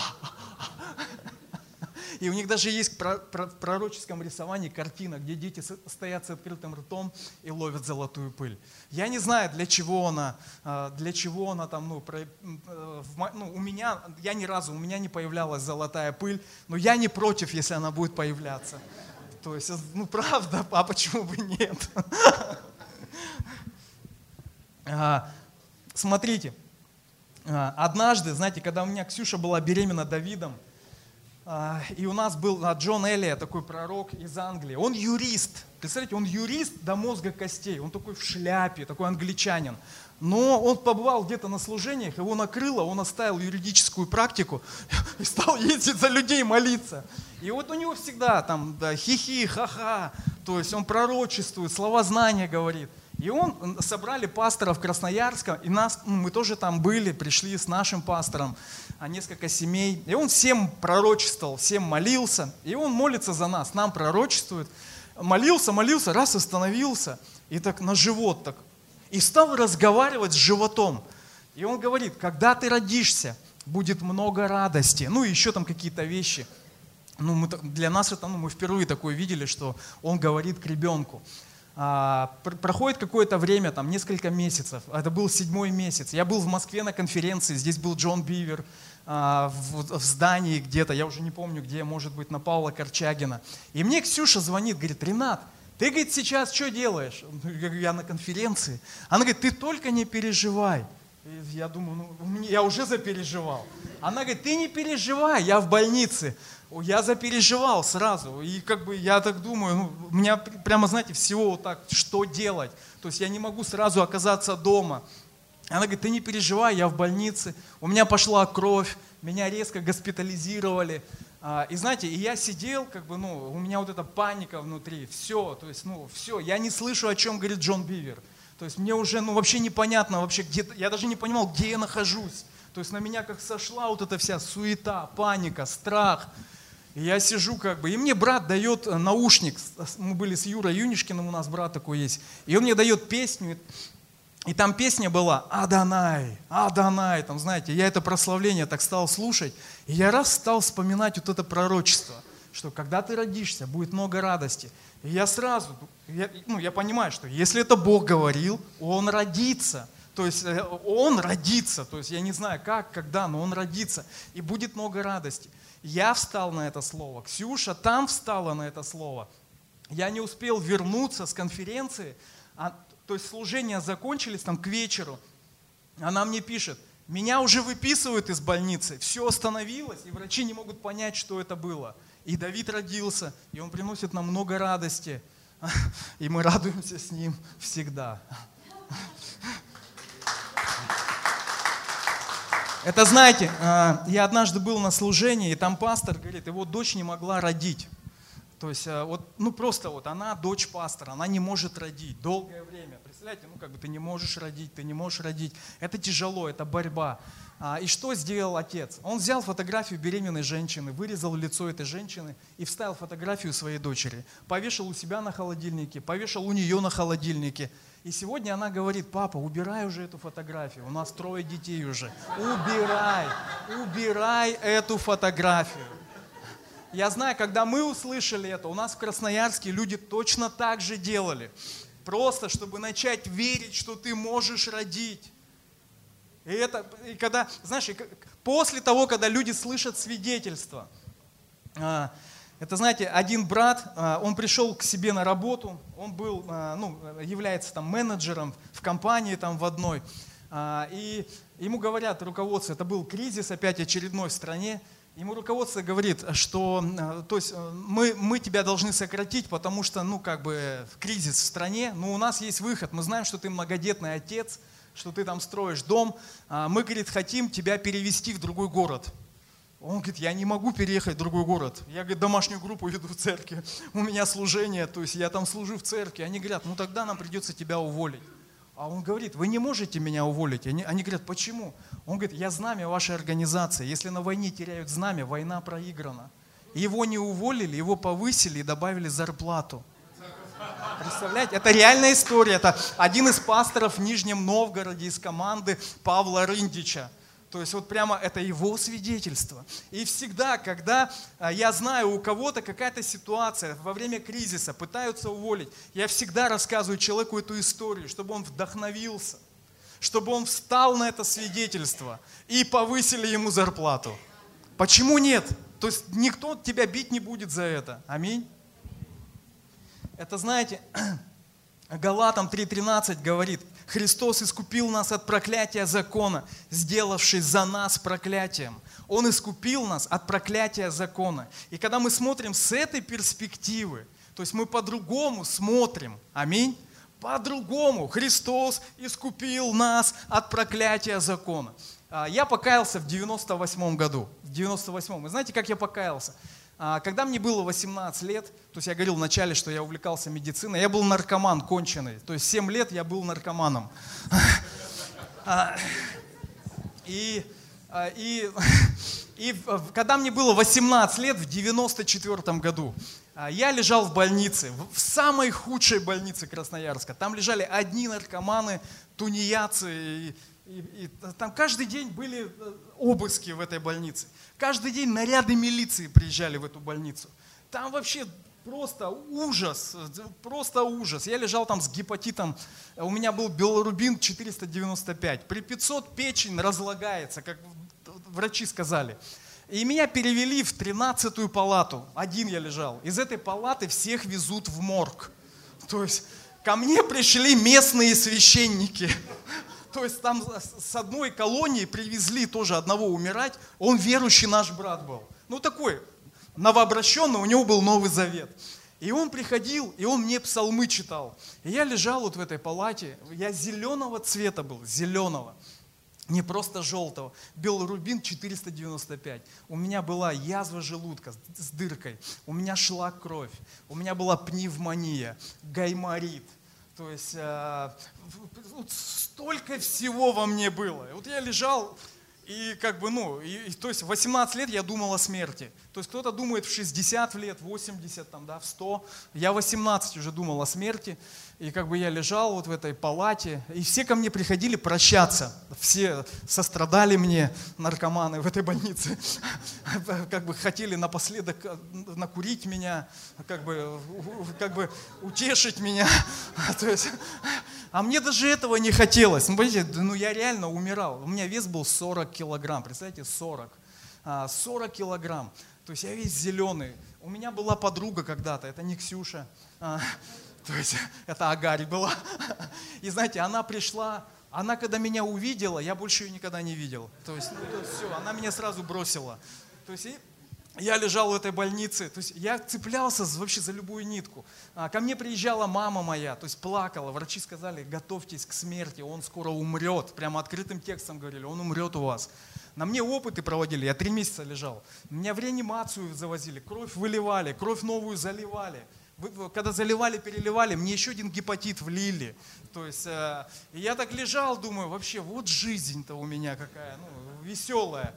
И у них даже есть в пророческом рисовании картина, где дети стоят с открытым ртом и ловят золотую пыль. Я не знаю, для чего она там, у меня не появлялась золотая пыль, но я не против, если она будет появляться. То есть, правда, а почему бы нет? Смотрите. Однажды, знаете, когда у меня Ксюша была беременна Давидом, и у нас был Джон Эллия, такой пророк из Англии, он юрист, представляете, он юрист до мозга костей, он такой в шляпе, такой англичанин, но он побывал где-то на служениях, его накрыло, он оставил юридическую практику и стал ездить за людей молиться. И вот у него всегда там хихи, ха-ха, то есть он пророчествует, слова знания говорит. И собрали пасторов Красноярска, и мы тоже там были, пришли с нашим пастором, несколько семей. И он всем пророчествовал, всем молился, и он молится за нас, нам пророчествует. Молился, раз остановился, и так на живот так и стал разговаривать с животом. И он говорит, когда ты родишься, будет много радости. Ну и еще там какие-то вещи. Для нас это, мы впервые такое видели, что он говорит к ребенку. Проходит какое-то время, там несколько месяцев, это был 7-й месяц. Я был в Москве на конференции, здесь был Джон Бивер, в здании где-то, я уже не помню где, может быть, на Павла Корчагина. И мне Ксюша звонит, говорит, Ренат, ты, говорит, сейчас что делаешь? Я на конференции. Она говорит, ты только не переживай. Я думаю, я уже запереживал. Она говорит, ты не переживай, я в больнице. Я запереживал сразу. И я так думаю, у меня прямо, знаете, всего вот так, что делать? То есть я не могу сразу оказаться дома. Она говорит, ты не переживай, я в больнице. У меня пошла кровь, меня резко госпитализировали. И знаете, я сидел, у меня вот эта паника внутри, все, то есть, все, я не слышу, о чем говорит Джон Бивер. То есть мне уже, вообще непонятно, вообще, я даже не понимал, где я нахожусь. То есть на меня как сошла вот эта вся суета, паника, страх. И я сижу и мне брат дает наушник, мы были с Юрой Юнишкиным, у нас брат такой есть, и он мне дает песню, и там песня была «Адонай, Адонай», там, знаете, я это прославление так стал слушать, и я стал вспоминать вот это пророчество, что когда ты родишься, будет много радости. И я сразу, я понимаю, что если это Бог говорил, Он родится. То есть Он родится, то есть я не знаю как, когда, но Он родится. И будет много радости. Я встал на это слово, Ксюша там встала на это слово. Я не успел вернуться с конференции, то есть служения закончились там к вечеру. Она мне пишет, меня уже выписывают из больницы, все остановилось, и врачи не могут понять, что это было. И Давид родился, и он приносит нам много радости, и мы радуемся с ним всегда. Это, знаете, я однажды был на служении, и там пастор говорит, его дочь не могла родить. То есть, она дочь пастора, она не может родить долгое время. Представляете, ты не можешь родить. Это тяжело, это борьба. И что сделал отец? Он взял фотографию беременной женщины, вырезал лицо этой женщины и вставил фотографию своей дочери. Повешал у себя на холодильнике, повешал у нее на холодильнике. И сегодня она говорит, папа, убирай уже эту фотографию, у нас 3 детей уже. Убирай эту фотографию. Я знаю, когда мы услышали это, у нас в Красноярске люди точно так же делали. Просто, чтобы начать верить, что ты можешь родить. После того, когда люди слышат свидетельство, это, знаете, один брат, он пришел к себе на работу, он был, является там менеджером в компании там в одной, и ему говорят руководство, это был кризис опять очередной в стране, ему руководство говорит, что мы тебя должны сократить, потому что кризис в стране, но у нас есть выход, мы знаем, что ты многодетный отец, что ты там строишь дом, мы, говорит, хотим тебя перевести в другой город. Он говорит, я не могу переехать в другой город. Я, говорит, домашнюю группу веду в церкви, у меня служение, то есть я там служу в церкви. Они говорят, тогда нам придется тебя уволить. А он говорит, вы не можете меня уволить. Они говорят, почему? Он говорит, я знамя вашей организации. Если на войне теряют знамя, война проиграна. Его не уволили, его повысили и добавили зарплату. Представляете, это реальная история. Это один из пасторов в Нижнем Новгороде из команды Павла Рындича. То есть прямо это его свидетельство. И всегда, когда я знаю, у кого-то какая-то ситуация во время кризиса, пытаются уволить, я всегда рассказываю человеку эту историю, чтобы он вдохновился, чтобы он встал на это свидетельство и повысили ему зарплату. Почему нет? То есть никто тебя бить не будет за это. Аминь. Это, знаете, Галатам 3:13 говорит, Христос искупил нас от проклятия закона, сделавшись за нас проклятием. Он искупил нас от проклятия закона. И когда мы смотрим с этой перспективы, то есть мы по-другому смотрим, аминь, по-другому Христос искупил нас от проклятия закона. Я покаялся в 98 году, в 98-м. Вы знаете, как я покаялся? Когда мне было 18 лет, то есть я говорил вначале, что я увлекался медициной, я был наркоман конченый, то есть 7 лет я был наркоманом. И когда мне было 18 лет, в 94 году, Я лежал в больнице, в самой худшей больнице Красноярска. Там лежали одни наркоманы, тунеядцы. И там каждый день были обыски в этой больнице. Каждый день наряды милиции приезжали в эту больницу. Там вообще просто ужас, просто ужас. Я лежал там с гепатитом, у меня был билирубин 495. При 500 печень разлагается, как врачи сказали. И меня перевели в 13-ю палату. Один я лежал. Из этой палаты всех везут в морг. То есть ко мне пришли местные священники. То есть там с одной колонии привезли тоже одного умирать. Он верующий наш брат был. Ну такой новообращенный, у него был Новый Завет. И он приходил, и он мне псалмы читал. И я лежал вот в этой палате. Я зеленого цвета был, зеленого. Не просто желтого. Билирубин 495. У меня была язва желудка с дыркой. У меня шла кровь. У меня была пневмония, гайморит. То есть столько всего во мне было. И вот я лежал, и то есть в 18 лет я думал о смерти. То есть кто-то думает в 60 лет, 80, там, да, в 100. Я в 18 уже думал о смерти. И я лежал вот в этой палате, и все ко мне приходили прощаться. Все сострадали мне, наркоманы в этой больнице. Хотели напоследок накурить меня, утешить меня. То есть, а мне даже этого не хотелось. Я реально умирал. У меня вес был 40 килограмм. Представляете, 40. 40 килограмм. То есть я весь зеленый. У меня была подруга когда-то, это не Ксюша. То есть это Агарь была. И знаете, она пришла, она когда меня увидела, я больше ее никогда не видел. То есть все, она меня сразу бросила. То есть я лежал в этой больнице, то есть я цеплялся вообще за любую нитку. Ко мне приезжала мама моя, то есть плакала. Врачи сказали, готовьтесь к смерти, он скоро умрет. Прямо открытым текстом говорили, он умрет у вас. На мне опыты проводили, я 3 месяца лежал. Меня в реанимацию завозили, кровь выливали, кровь новую заливали. Когда заливали, переливали, мне еще один гепатит влили. То есть, я так лежал, думаю, вообще, вот жизнь-то у меня какая, веселая.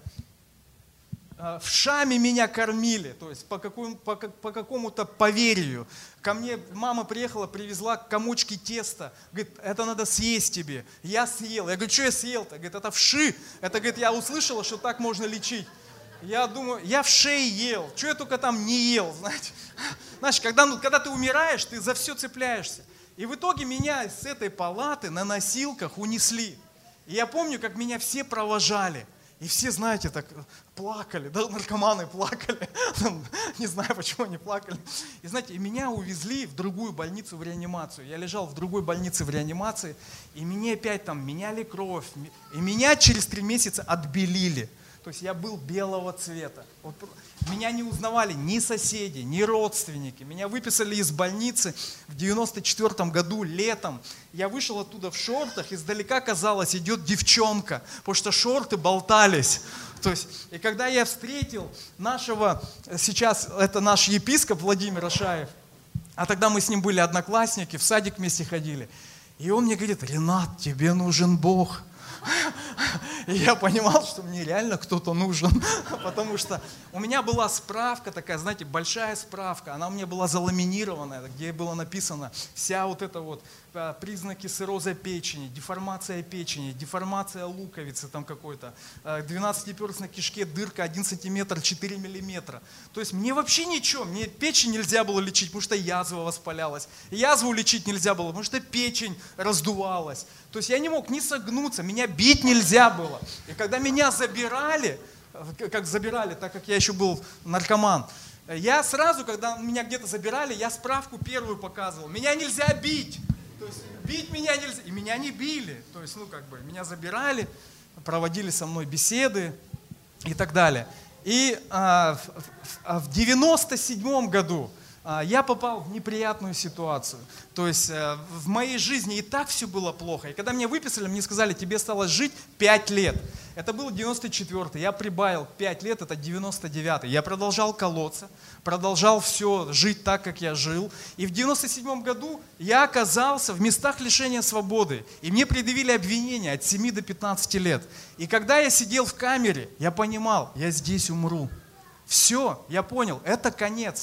В Шаме меня кормили, то есть по какому-то поверью. Ко мне мама приехала, привезла комочки теста. Говорит, это надо съесть тебе. Я съел. Я говорю, что я съел-то? Говорит, это вши. Это, говорит, я услышала, что так можно лечить. Я думаю, я вшей ел, что я только там не ел, знаете. Знаешь, когда ты умираешь, ты за все цепляешься. И в итоге меня с этой палаты на носилках унесли. И я помню, как меня все провожали. И все, знаете, так плакали, да, наркоманы плакали. Не знаю, почему они плакали. И знаете, меня увезли в другую больницу в реанимацию. Я лежал в другой больнице в реанимации, и мне опять там меняли кровь. И меня через 3 месяца отбелили. То есть я был белого цвета. Вот, меня не узнавали ни соседи, ни родственники. Меня выписали из больницы в 94 году летом. Я вышел оттуда в шортах, издалека казалось, идет девчонка, потому что шорты болтались. То есть, и когда я встретил сейчас это наш епископ Владимир Ашаев, а тогда мы с ним были одноклассники, в садик вместе ходили. И он мне говорит, Ренат, тебе нужен Бог. И я понимал, что мне реально кто-то нужен, потому что у меня была справка такая, знаете, большая справка, она у меня была заламинированная, где было написано вся вот эта вот признаки цирроза печени, деформация луковицы там какой-то, 12-перстной кишке дырка 1 сантиметр 4 миллиметра. То есть мне вообще ничего, мне печень нельзя было лечить, потому что язва воспалялась. Язву лечить нельзя было, потому что печень раздувалась. То есть я не мог ни согнуться, меня бить нельзя было. И когда меня забирали, так как я еще был наркоман, я сразу, когда меня где-то забирали, я справку первую показывал. Меня нельзя бить. То есть бить меня нельзя. И меня не били. То есть, меня забирали, проводили со мной беседы и так далее. И в 97 году я попал в неприятную ситуацию. То есть в моей жизни и так все было плохо. И когда меня выписали, мне сказали, тебе осталось жить 5 лет. Это был 94-й. Я прибавил 5 лет, это 99-й. Я продолжал колоться, продолжал все жить так, как я жил. И в 97 году я оказался в местах лишения свободы. И мне предъявили обвинения от 7 до 15 лет. И когда я сидел в камере, я понимал, я здесь умру. Все, я понял, это конец.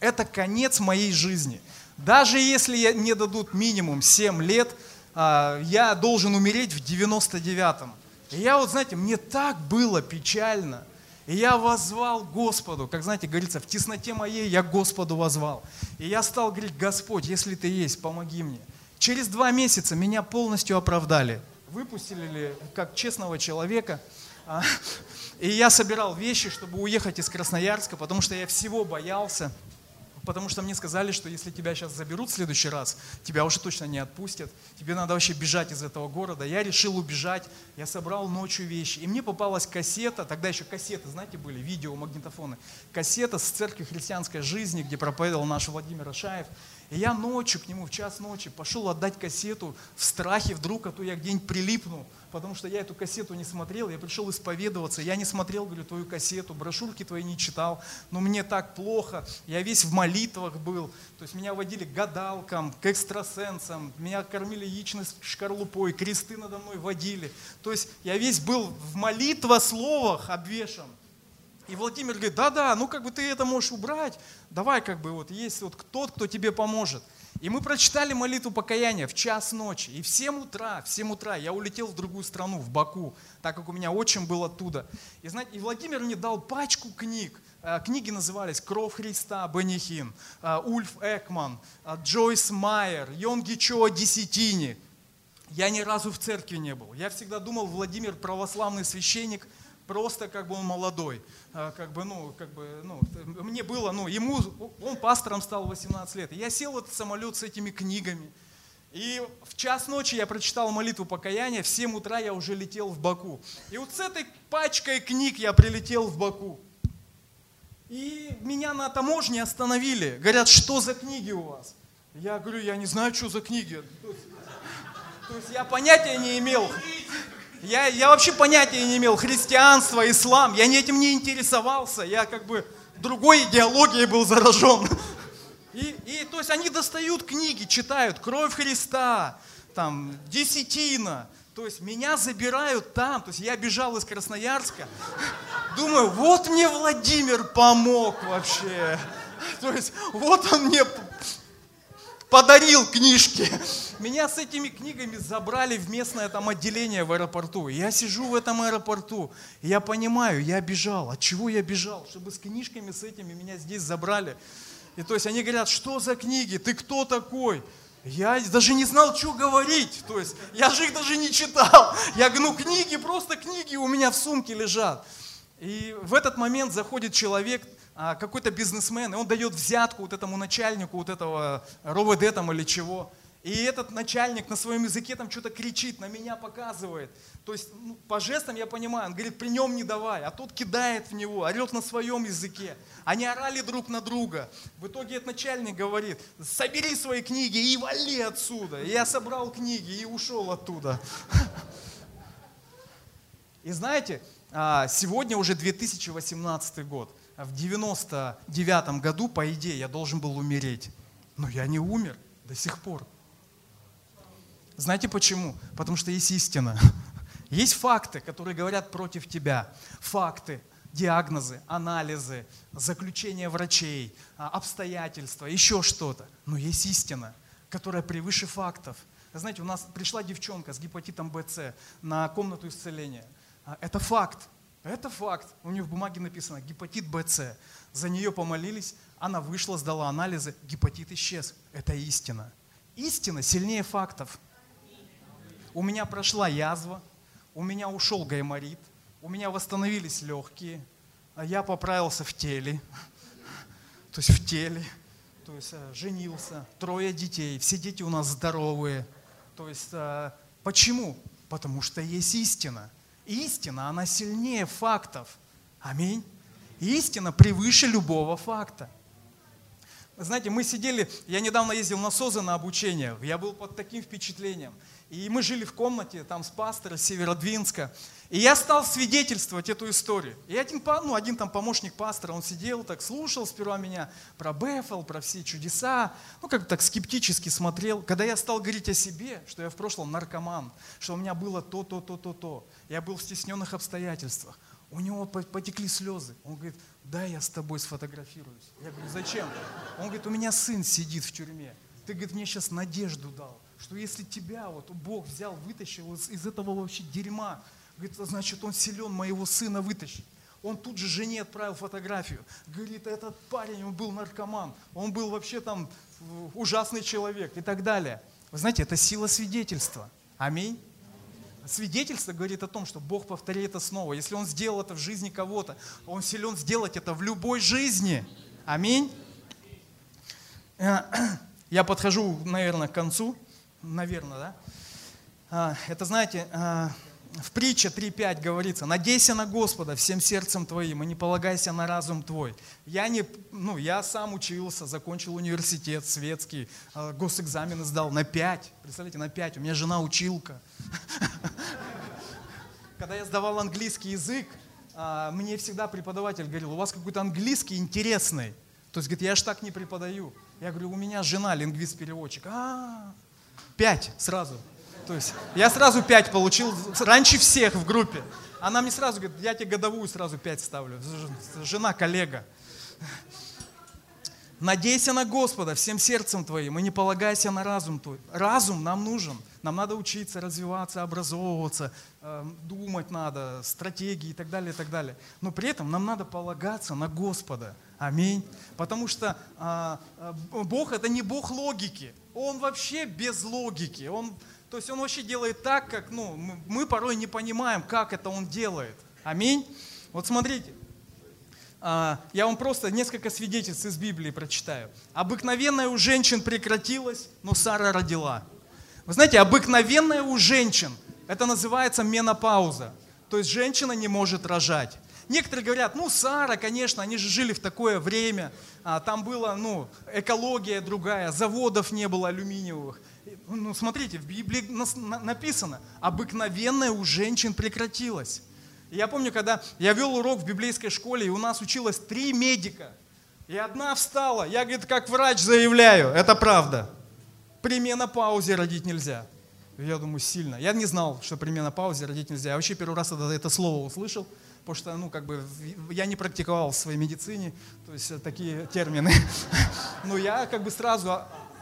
это конец моей жизни. Даже если мне дадут минимум 7 лет, я должен умереть в 99-м. И я вот, знаете, мне так было печально. И я воззвал Господу, как, знаете, говорится, в тесноте моей я Господу воззвал. И я стал говорить: Господь, если Ты есть, помоги мне. Через 2 месяца меня полностью оправдали. Выпустили как честного человека. И я собирал вещи, чтобы уехать из Красноярска, потому что я всего боялся. Потому что мне сказали, что если тебя сейчас заберут в следующий раз, тебя уже точно не отпустят. Тебе надо вообще бежать из этого города. Я решил убежать. Я собрал ночью вещи. И мне попалась кассета. Тогда еще кассеты, знаете, были, видеомагнитофоны. Кассета с церкви христианской жизни, где проповедовал наш Владимир Ашаев. И я ночью к нему, в час ночи, пошел отдать кассету в страхе вдруг, а то я где-нибудь прилипну. Потому что я эту кассету не смотрел, я пришел исповедоваться. Я не смотрел, говорю, твою кассету, брошюрки твои не читал. Но мне так плохо, я весь в молитвах был. То есть меня водили к гадалкам, к экстрасенсам, меня кормили яичной шкарлупой, кресты надо мной водили. То есть я весь был в молитвословах обвешан. И Владимир говорит: да, ну как бы ты это можешь убрать, давай как бы вот есть вот тот, кто тебе поможет. И мы прочитали молитву покаяния в час ночи. И в 7 утра я улетел в другую страну, в Баку, так как у меня отчим был оттуда. И, знаете, и Владимир мне дал пачку книг. Книги назывались «Кровь Христа» Бенни Хин, Ульф Экман, Джойс Майер, Йонги Чо о десятине. Я ни разу в церкви не был. Я всегда думал, Владимир православный священник, просто как бы он молодой, мне было, он пастором стал в 18 лет. И я сел в этот самолет с этими книгами. И в час ночи я прочитал молитву покаяния, в 7 утра я уже летел в Баку. И вот с этой пачкой книг я прилетел в Баку. И меня на таможне остановили. Говорят: что за книги у вас? Я говорю: я не знаю, что за книги. То есть я понятия не имел. Я вообще понятия не имел. Христианство, ислам. Я этим не интересовался. Я как бы другой идеологией был заражен. И то есть они достают книги, читают «Кровь Христа», там, «Десятина». То есть меня забирают там. То есть я бежал из Красноярска. Думаю, вот мне Владимир помог вообще. То есть вот он мне подарил книжки. Меня с этими книгами забрали в местное там отделение в аэропорту. Я сижу в этом аэропорту, и я понимаю, я бежал. От чего я бежал? Чтобы с книжками с этими меня здесь забрали. И то есть они говорят: что за книги? Ты кто такой? Я даже не знал, что говорить. То есть я же их даже не читал. Я говорю: книги, просто книги у меня в сумке лежат. И в этот момент заходит человек, какой-то бизнесмен, и он дает взятку вот этому начальнику вот этого РОВД там или чего. И этот начальник на своем языке там что-то кричит, на меня показывает. То есть по жестам я понимаю, он говорит: при нем не давай, а тот кидает в него, орет на своем языке. Они орали друг на друга. В итоге этот начальник говорит: собери свои книги и вали отсюда. И я собрал книги и ушел оттуда. И знаете, сегодня уже 2018 год. В 99 году, по идее, я должен был умереть. Но я не умер до сих пор. Знаете почему? Потому что есть истина. Есть факты, которые говорят против тебя. Факты, диагнозы, анализы, заключения врачей, обстоятельства, еще что-то. Но есть истина, которая превыше фактов. Знаете, у нас пришла девчонка с гепатитом БЦ на комнату исцеления. Это факт. Это факт. У нее в бумаге написано гепатит БЦ. За нее помолились, она вышла, сдала анализы, гепатит исчез. Это истина. Истина сильнее фактов. У меня прошла язва, у меня ушел гайморит, у меня восстановились легкие, я поправился в теле, то есть женился, 3 детей, все дети у нас здоровые. То есть почему? Потому что есть истина. Истина, она сильнее фактов. Аминь. Истина превыше любого факта. Вы знаете, мы сидели, я недавно ездил на СОЗы на обучение, я был под таким впечатлением. И мы жили в комнате там с пастором Северодвинска. И я стал свидетельствовать эту историю. И один там помощник пастора, он сидел так, слушал сперва меня про Бефел, про все чудеса. Как-то так скептически смотрел. Когда я стал говорить о себе, что я в прошлом наркоман, что у меня было то. Я был в стесненных обстоятельствах. У него потекли слезы. Он говорит, дай я с тобой сфотографируюсь. Я говорю, зачем? Он говорит, у меня сын сидит в тюрьме. Ты, говорит, мне сейчас надежду дал, что если тебя вот Бог взял, вытащил из этого вообще дерьма, говорит, значит, он силен моего сына вытащить. Он тут же жене отправил фотографию. Говорит, этот парень, он был наркоман, он был вообще там ужасный человек и так далее. Вы знаете, это сила свидетельства. Аминь. Свидетельство говорит о том, что Бог повторяет это снова. Если Он сделал это в жизни кого-то, Он силен сделать это в любой жизни. Аминь. Я подхожу, наверное, к концу. Наверное, да? Это, знаете, в притче 3:5 говорится, «Надейся на Господа всем сердцем твоим и не полагайся на разум твой». Я сам учился, закончил университет светский, госэкзамены сдал на 5. Представляете, на 5. У меня жена училка. Когда я сдавал английский язык, мне всегда преподаватель говорил, у вас какой-то английский интересный. То есть, говорит, я ж так не преподаю. Я говорю, у меня жена лингвист-переводчик. 5 сразу. То есть я сразу 5 получил, раньше всех в группе. Она мне сразу говорит, я тебе годовую сразу 5 ставлю. Жена, коллега. Надейся на Господа всем сердцем твоим и не полагайся на разум твой. Разум нам нужен. Нам надо учиться, развиваться, образовываться, думать надо, стратегии и так далее, и так далее. Но при этом нам надо полагаться на Господа. Аминь. Потому что Бог это не Бог логики. Он вообще без логики. То есть Он вообще делает так, как мы порой не понимаем, как это Он делает. Аминь. Вот смотрите. Я вам просто несколько свидетельств из Библии прочитаю. Обыкновенная у женщин прекратилась, но Сара родила. Вы знаете, обыкновенная у женщин, это называется менопауза. То есть женщина не может рожать. Некоторые говорят, Сара, конечно, они же жили в такое время, там была, экология другая, заводов не было алюминиевых. Смотрите, в Библии написано, обыкновенная у женщин прекратилась. Я помню, когда я вел урок в библейской школе, и у нас училось 3 медика. И одна встала, я, говорит, как врач заявляю, это правда. При менопаузе родить нельзя. Я думаю, сильно. Я не знал, что при менопаузе родить нельзя. Я вообще первый раз это слово услышал, потому что, я не практиковал в своей медицине, то есть такие термины. Но я сразу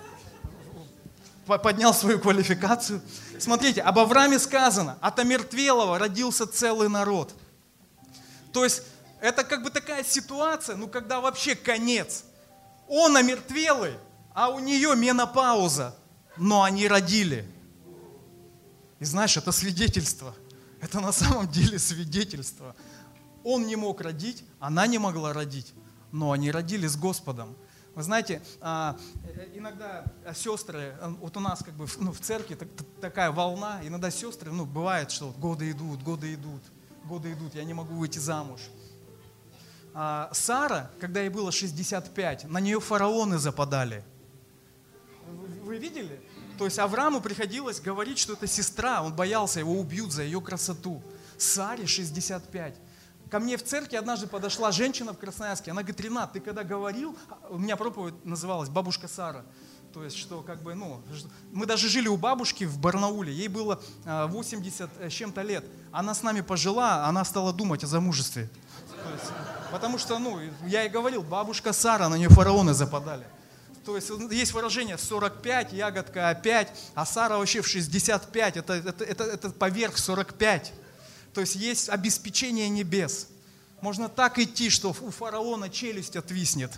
поднял свою квалификацию. Смотрите, об Аврааме сказано, от омертвелого родился целый народ. То есть это такая ситуация, когда вообще конец. Он омертвелый, а у нее менопауза, но они родили. И знаешь, это свидетельство. Это на самом деле свидетельство. Он не мог родить, она не могла родить, но они родили с Господом. Вы знаете, иногда сестры, вот у нас в церкви такая волна, иногда сестры, бывает, что годы идут, я не могу выйти замуж. Сара, когда ей было 65, на нее фараоны западали. Вы видели? То есть Аврааму приходилось говорить, что это сестра, он боялся, его убьют за ее красоту. Саре 65. Ко мне в церкви однажды подошла женщина в Красноярске, она говорит, Ренат, ты когда говорил, у меня проповедь называлась «Бабушка Сара». То есть, что мы даже жили у бабушки в Барнауле, ей было 80 с чем-то лет. Она с нами пожила, она стала думать о замужестве. Потому что, я ей говорил, бабушка Сара, на нее фараоны западали. То есть, есть выражение 45, ягодка опять, а Сара вообще в 65, это поверх 45. То есть есть обеспечение небес. Можно так идти, что у фараона челюсть отвиснет.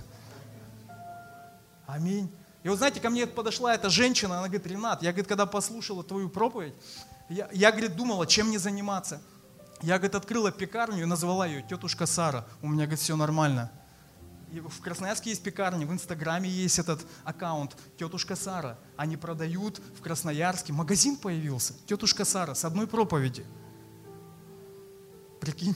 Аминь. И вот знаете, ко мне подошла эта женщина, она говорит, Ренат, я, когда послушала твою проповедь, я думала, чем мне заниматься. Я, открыла пекарню и назвала ее тетушка Сара. У меня, все нормально. И в Красноярске есть пекарня, в Инстаграме есть этот аккаунт тетушка Сара. Они продают в Красноярске. Магазин появился, тетушка Сара, с одной проповеди. Прикинь.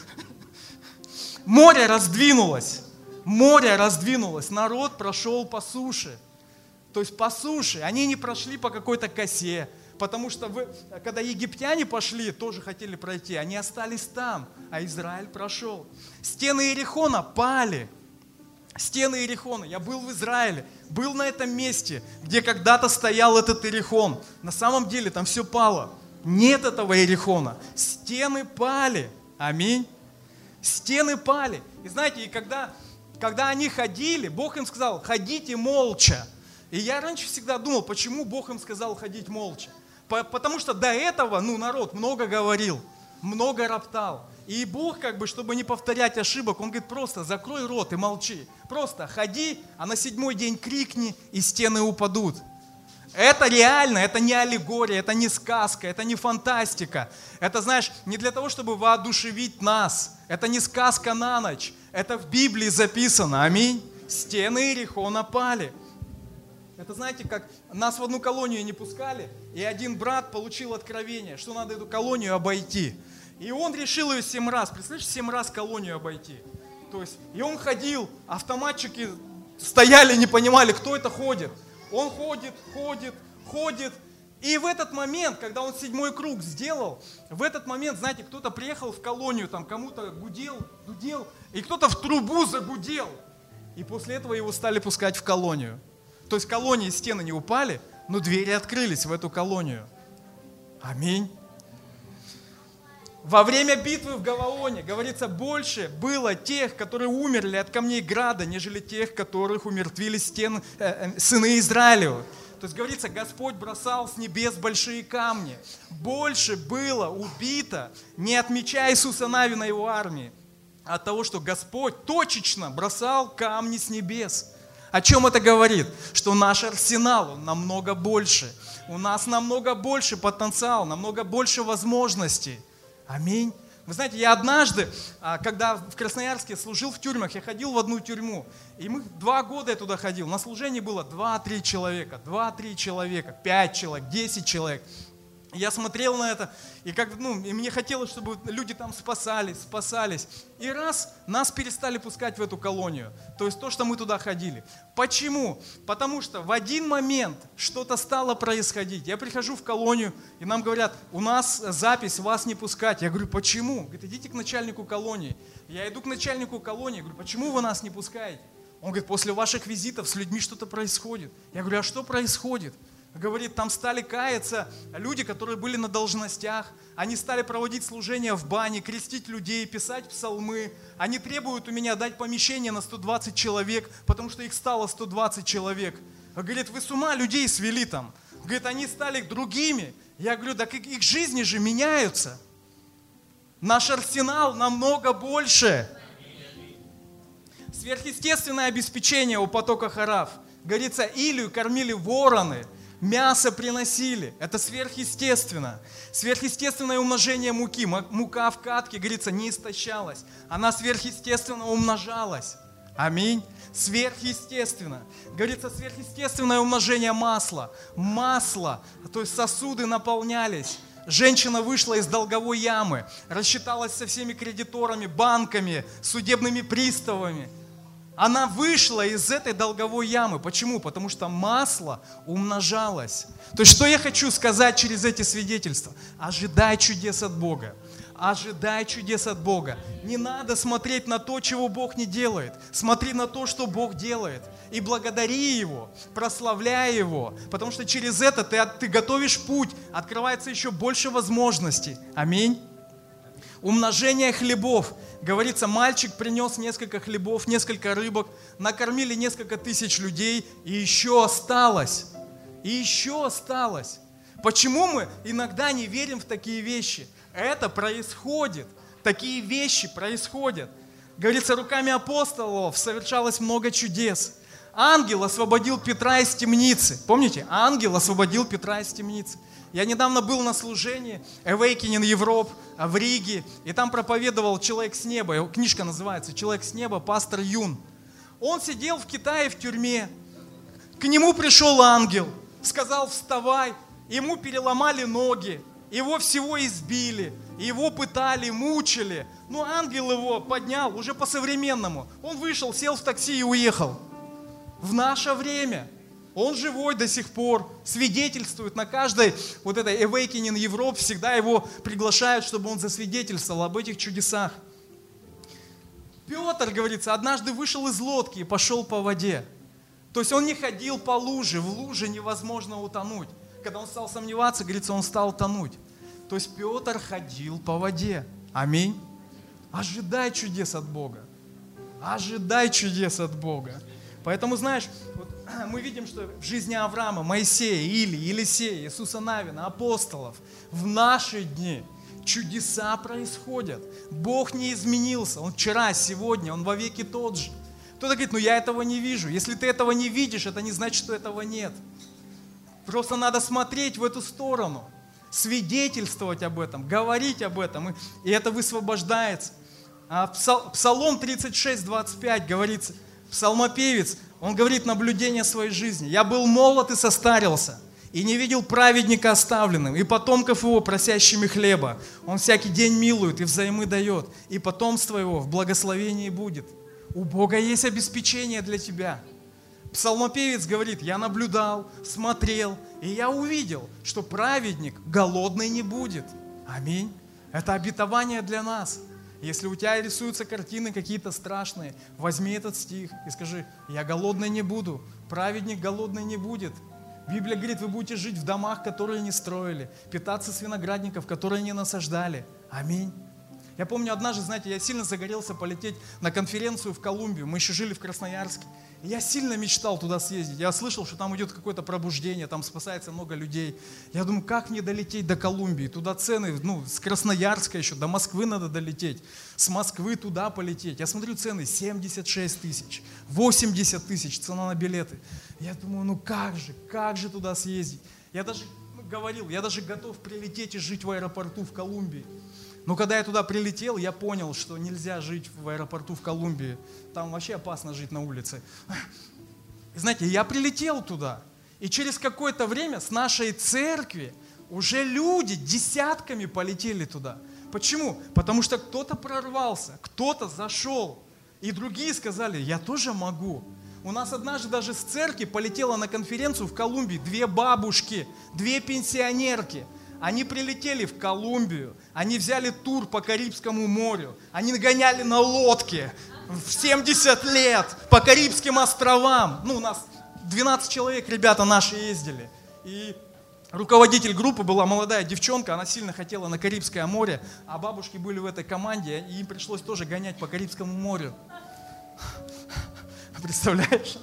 Море раздвинулось, народ прошел по суше. То есть по суше, они не прошли по какой-то косе, потому что когда египтяне пошли, тоже хотели пройти, они остались там, а Израиль прошел. Стены Иерихона пали. Стены Иерихона. Я был в Израиле, был на этом месте, где когда-то стоял этот Иерихон. На самом деле там все пало. Нет этого Иерихона. Стены пали. Аминь. Стены пали. И знаете, и когда они ходили, Бог им сказал, ходите молча. И я раньше всегда думал, почему Бог им сказал ходить молча. Потому что до этого, народ много говорил, много роптал. И Бог, чтобы не повторять ошибок, Он говорит, просто закрой рот и молчи. Просто ходи, а на 7-й день крикни, и стены упадут. Это реально, это не аллегория, это не сказка, это не фантастика. Это, знаешь, не для того, чтобы воодушевить нас. Это не сказка на ночь. Это в Библии записано. Аминь. Стены Иерихона пали. Это, знаете, как нас в одну колонию не пускали, и один брат получил откровение, что надо эту колонию обойти. И он решил ее 7 раз. Представляешь, 7 раз колонию обойти. То есть, и он ходил, автоматчики стояли, не понимали, кто это ходит. Он ходит. И в этот момент, когда он 7-й круг сделал, в этот момент, знаете, кто-то приехал в колонию, там кому-то дудел, и кто-то в трубу загудел. И после этого его стали пускать в колонию. То есть колонии, стены не упали, но двери открылись в эту колонию. Аминь. Во время битвы в Гаваоне, говорится, больше было тех, которые умерли от камней града, нежели тех, которых умертвили сыны Израилевы. То есть, говорится, Господь бросал с небес большие камни. Больше было убито не от меча Иисуса Навина и его армии, а от того, что Господь точечно бросал камни с небес. О чем это говорит? Что наш арсенал, он намного больше. У нас намного больше потенциал, намного больше возможностей. Аминь. Вы знаете, я однажды, когда в Красноярске служил в тюрьмах, я ходил в одну тюрьму. И 2 года я туда ходил. На служении было 2-3 человека, 5 человек, 10 человек. Я смотрел на это, и мне хотелось, чтобы люди там спасались. И раз нас перестали пускать в эту колонию, то есть то, что мы туда ходили. Почему? Потому что в один момент что-то стало происходить. Я прихожу в колонию, и нам говорят, у нас запись, вас не пускать. Я говорю, почему? Говорит, идите к начальнику колонии. Я иду к начальнику колонии, говорю, почему вы нас не пускаете? Он говорит, после ваших визитов с людьми что-то происходит. Я говорю, а что происходит? Говорит, там стали каяться люди, которые были на должностях. Они стали проводить служения в бане, крестить людей, писать псалмы. Они требуют у меня дать помещение на 120 человек, потому что их стало 120 человек. Говорит, вы с ума людей свели там. Говорит, они стали другими. Я говорю, так их жизни же меняются. Наш арсенал намного больше. Сверхъестественное обеспечение у потока Харав. Говорится, Илию кормили вороны. Мясо приносили. Это сверхъестественно. Сверхъестественное умножение муки. Мука в катке, говорится, не истощалась. Она сверхъестественно умножалась. Аминь. Сверхъестественно. Говорится, сверхъестественное умножение масла. Масло, то есть сосуды наполнялись. Женщина вышла из долговой ямы, рассчиталась со всеми кредиторами, банками, судебными приставами. Она вышла из этой долговой ямы. Почему? Потому что масло умножалось. То есть, что я хочу сказать через эти свидетельства? Ожидай чудес от Бога. Ожидай чудес от Бога. Не надо смотреть на то, чего Бог не делает. Смотри на то, что Бог делает. И благодари Его, прославляй Его. Потому что через это ты готовишь путь, открывается еще больше возможностей. Аминь. Умножение хлебов. Говорится, мальчик принес несколько хлебов, несколько рыбок, накормили несколько тысяч людей, и еще осталось. И еще осталось. Почему мы иногда не верим в такие вещи? Это происходит. Такие вещи происходят. Говорится, руками апостолов совершалось много чудес. Ангел освободил Петра из темницы. Помните? Ангел освободил Петра из темницы. Я недавно был на служении Awakening Europe в Риге, и там проповедовал человек с неба. Его книжка называется «Человек с неба», пастор Юн. Он сидел в Китае в тюрьме. К нему пришел ангел, сказал: вставай. Ему переломали ноги, его всего избили, его пытали, мучили. Но ангел его поднял уже по-современному. Он вышел, сел в такси и уехал. В наше время он живой до сих пор, свидетельствует на каждой вот этой Awakening Europe, всегда его приглашают, чтобы он засвидетельствовал об этих чудесах. Петр, говорится, однажды вышел из лодки и пошел по воде. То есть он не ходил по луже, в луже невозможно утонуть. Когда он стал сомневаться, говорится, он стал тонуть. То есть Петр ходил по воде. Аминь. Ожидай чудес от Бога. Ожидай чудес от Бога. Поэтому, знаешь, вот мы видим, что в жизни Авраама, Моисея, Илии, Елисея, Иисуса Навина, апостолов, в наши дни чудеса происходят. Бог не изменился. Он вчера, сегодня, Он вовеки тот же. Кто-то говорит, я этого не вижу. Если ты этого не видишь, это не значит, что этого нет. Просто надо смотреть в эту сторону, свидетельствовать об этом, говорить об этом, и это высвобождается. А Псалом 36, 25 говорится, псалмопевец, он говорит наблюдение своей жизни. «Я был молод и состарился, и не видел праведника оставленным, и потомков его, просящими хлеба. Он всякий день милует и взаймы дает, и потомство его в благословении будет». У Бога есть обеспечение для тебя. Псалмопевец говорит, я наблюдал, смотрел, и я увидел, что праведник голодный не будет. Аминь. Это обетование для нас. Если у тебя рисуются картины какие-то страшные, возьми этот стих и скажи, я голодный не буду, праведник голодный не будет. Библия говорит, вы будете жить в домах, которые не строили, питаться с виноградников, которые не насаждали. Аминь. Я помню однажды, знаете, я сильно загорелся полететь на конференцию в Колумбию. Мы еще жили в Красноярске. И я сильно мечтал туда съездить. Я слышал, что там идет какое-то пробуждение, там спасается много людей. Я думаю, как мне долететь до Колумбии? Туда цены, с Красноярска еще, до Москвы надо долететь. С Москвы туда полететь. Я смотрю, цены 76 тысяч, 80 тысяч, цена на билеты. Я думаю, как же туда съездить? Я даже говорил, я даже готов прилететь и жить в аэропорту в Колумбии. Но когда я туда прилетел, я понял, что нельзя жить в аэропорту в Колумбии. Там вообще опасно жить на улице. И знаете, я прилетел туда. И через какое-то время с нашей церкви уже люди десятками полетели туда. Почему? Потому что кто-то прорвался, кто-то зашел. И другие сказали, я тоже могу. У нас однажды даже с церкви полетела на конференцию в Колумбии 2 бабушки, 2 пенсионерки. Они прилетели в Колумбию, они взяли тур по Карибскому морю, они гоняли на лодке в 70 лет по Карибским островам. У нас 12 человек, ребята наши ездили. И руководитель группы была молодая девчонка, она сильно хотела на Карибское море, а бабушки были в этой команде, и им пришлось тоже гонять по Карибскому морю. Представляешь?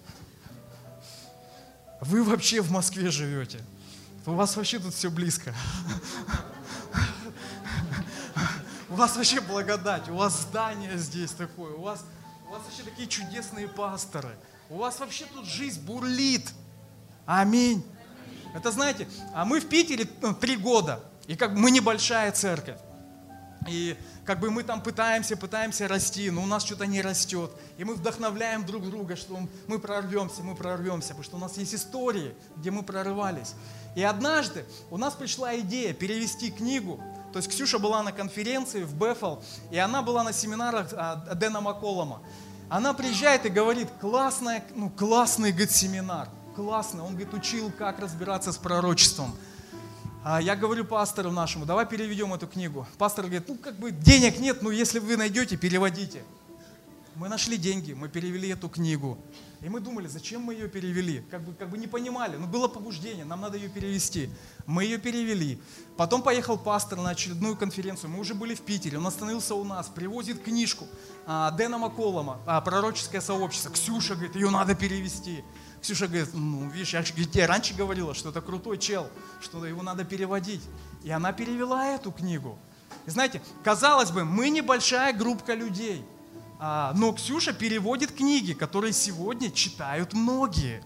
Вы вообще в Москве живете. У вас вообще тут все близко. У вас вообще благодать, у вас здание здесь такое, у вас вообще такие чудесные пасторы. У вас вообще тут жизнь бурлит. Аминь. Это знаете, а мы в Питере 3 года, и мы небольшая церковь. И мы там пытаемся расти, но у нас что-то не растет. И мы вдохновляем друг друга, что мы прорвемся, потому что у нас есть истории, где мы прорывались. И однажды у нас пришла идея перевести книгу. То есть Ксюша была на конференции в Бефел, и она была на семинарах Дэна Макколома. Она приезжает и говорит, классный, говорит, семинар, классный. Он, говорит, учил, как разбираться с пророчеством. Я говорю пастору нашему, давай переведем эту книгу. Пастор говорит, денег нет, если вы найдете, переводите. Мы нашли деньги, мы перевели эту книгу. И мы думали, зачем мы ее перевели? Не понимали, было побуждение, нам надо ее перевести. Мы ее перевели. Потом поехал пастор на очередную конференцию, мы уже были в Питере, он остановился у нас, привозит книжку Дэна Макколома, «Пророческое сообщество». Ксюша говорит, ее надо перевести. Ксюша говорит, видишь, я тебе раньше говорила, что это крутой чел, что его надо переводить. И она перевела эту книгу. И знаете, казалось бы, мы небольшая группа людей, но Ксюша переводит книги, которые сегодня читают многие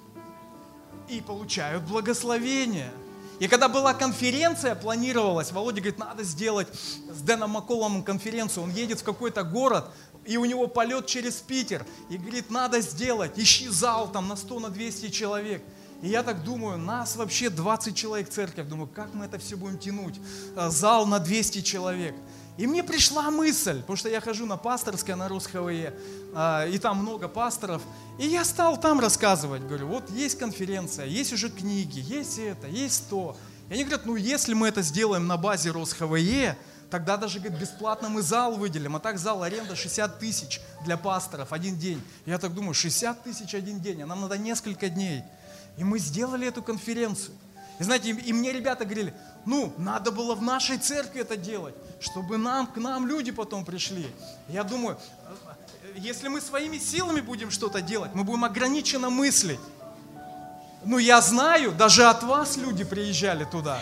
и получают благословение. И когда была конференция, планировалась, Володя говорит, надо сделать с Дэном Макколомом конференцию. Он едет в какой-то город, и у него полет через Питер. И говорит, надо сделать, ищи зал там на 100, на 200 человек. И я так думаю, нас вообще 20 человек в церковь. Думаю, как мы это все будем тянуть? Зал на 200 человек. И мне пришла мысль, потому что я хожу на пасторское, на РусХВЕ, и там много пасторов. И я стал там рассказывать, говорю, вот есть конференция, есть уже книги, есть это, есть то. И они говорят, если мы это сделаем на базе РусХВЕ, тогда даже, говорит, бесплатно мы зал выделим, а так зал аренда 60 тысяч для пасторов один день. Я так думаю, 60 тысяч один день, а нам надо несколько дней. И мы сделали эту конференцию. И знаете, и мне ребята говорили, надо было в нашей церкви это делать, чтобы к нам люди потом пришли. Я думаю, если мы своими силами будем что-то делать, мы будем ограниченно мыслить. Я знаю, даже от вас люди приезжали туда.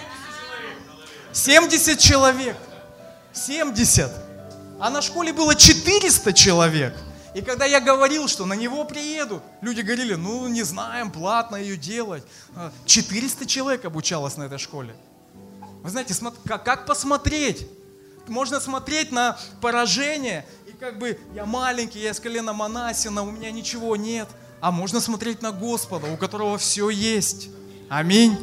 70 человек. 70. А на школе было 400 человек. И когда я говорил, что на него приедут, люди говорили, не знаем, платно ее делать. 400 человек обучалось на этой школе. Вы знаете, как посмотреть? Можно смотреть на поражение, и я маленький, я из колена Манасина, у меня ничего нет. А можно смотреть на Господа, у которого все есть. Аминь.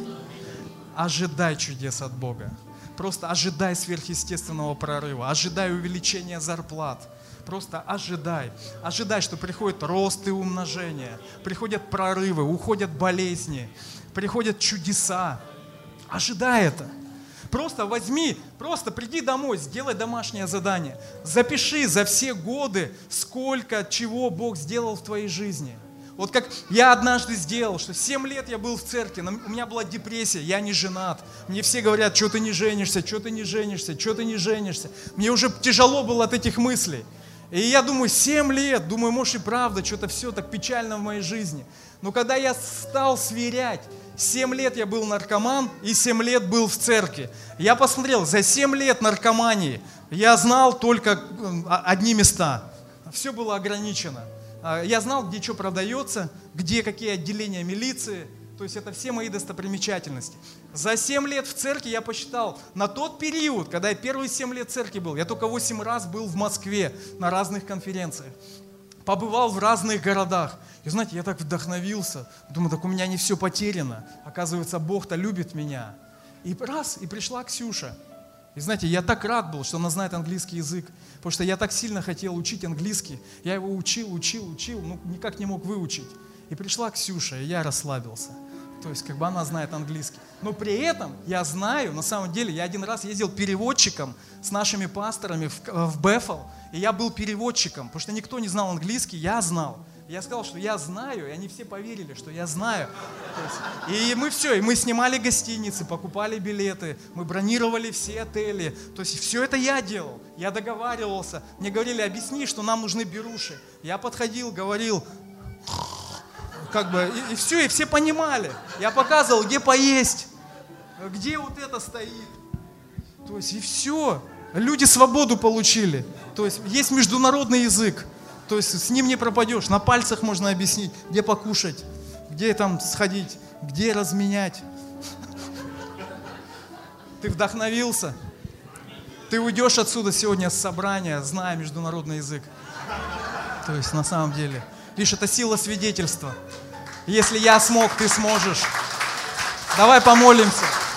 Ожидай чудес от Бога. Просто ожидай сверхъестественного прорыва, ожидай увеличения зарплат. Просто ожидай. Ожидай, что приходит рост и умножение, приходят прорывы, уходят болезни, приходят чудеса. Ожидай это. Просто приди домой, сделай домашнее задание. Запиши за все годы, сколько чего Бог сделал в твоей жизни. Вот как я однажды сделал, что 7 лет я был в церкви, у меня была депрессия, я не женат. Мне все говорят, что ты не женишься, что ты не женишься, что ты не женишься. Мне уже тяжело было от этих мыслей. И я думаю, 7 лет, может и правда, что-то все так печально в моей жизни. Но когда я стал сверять, 7 лет я был наркоман и 7 лет был в церкви. Я посмотрел, за 7 лет наркомании я знал только одни места. Все было ограничено. Я знал, где что продается, где какие отделения милиции. То есть это все мои достопримечательности. За 7 лет в церкви я посчитал, на тот период, когда я первые 7 лет в церкви был, я только 8 раз был в Москве на разных конференциях. Побывал в разных городах. И знаете, я так вдохновился. Думаю, так у меня не все потеряно. Оказывается, Бог-то любит меня. И пришла Ксюша. И знаете, я так рад был, что она знает английский язык, потому что я так сильно хотел учить английский. Я его учил, но никак не мог выучить. И пришла Ксюша, и я расслабился. То есть, она знает английский. Но при этом я знаю, на самом деле, я один раз ездил переводчиком с нашими пасторами в Бефел, и я был переводчиком, потому что никто не знал английский, я знал. Я сказал, что я знаю, и они все поверили, что я знаю. И мы снимали гостиницы, покупали билеты, мы бронировали все отели. То есть все это я делал, я договаривался. Мне говорили, объясни, что нам нужны беруши. Я подходил, говорил, и все, и все понимали. Я показывал, где поесть, где вот это стоит. То есть и все. Люди свободу получили. То есть есть международный язык. То есть с ним не пропадешь. На пальцах можно объяснить, где покушать, где там сходить, где разменять. Ты вдохновился? Ты уйдешь отсюда сегодня с собрания, зная международный язык. То есть на самом деле. Видишь, это сила свидетельства. Если я смог, ты сможешь. Давай помолимся.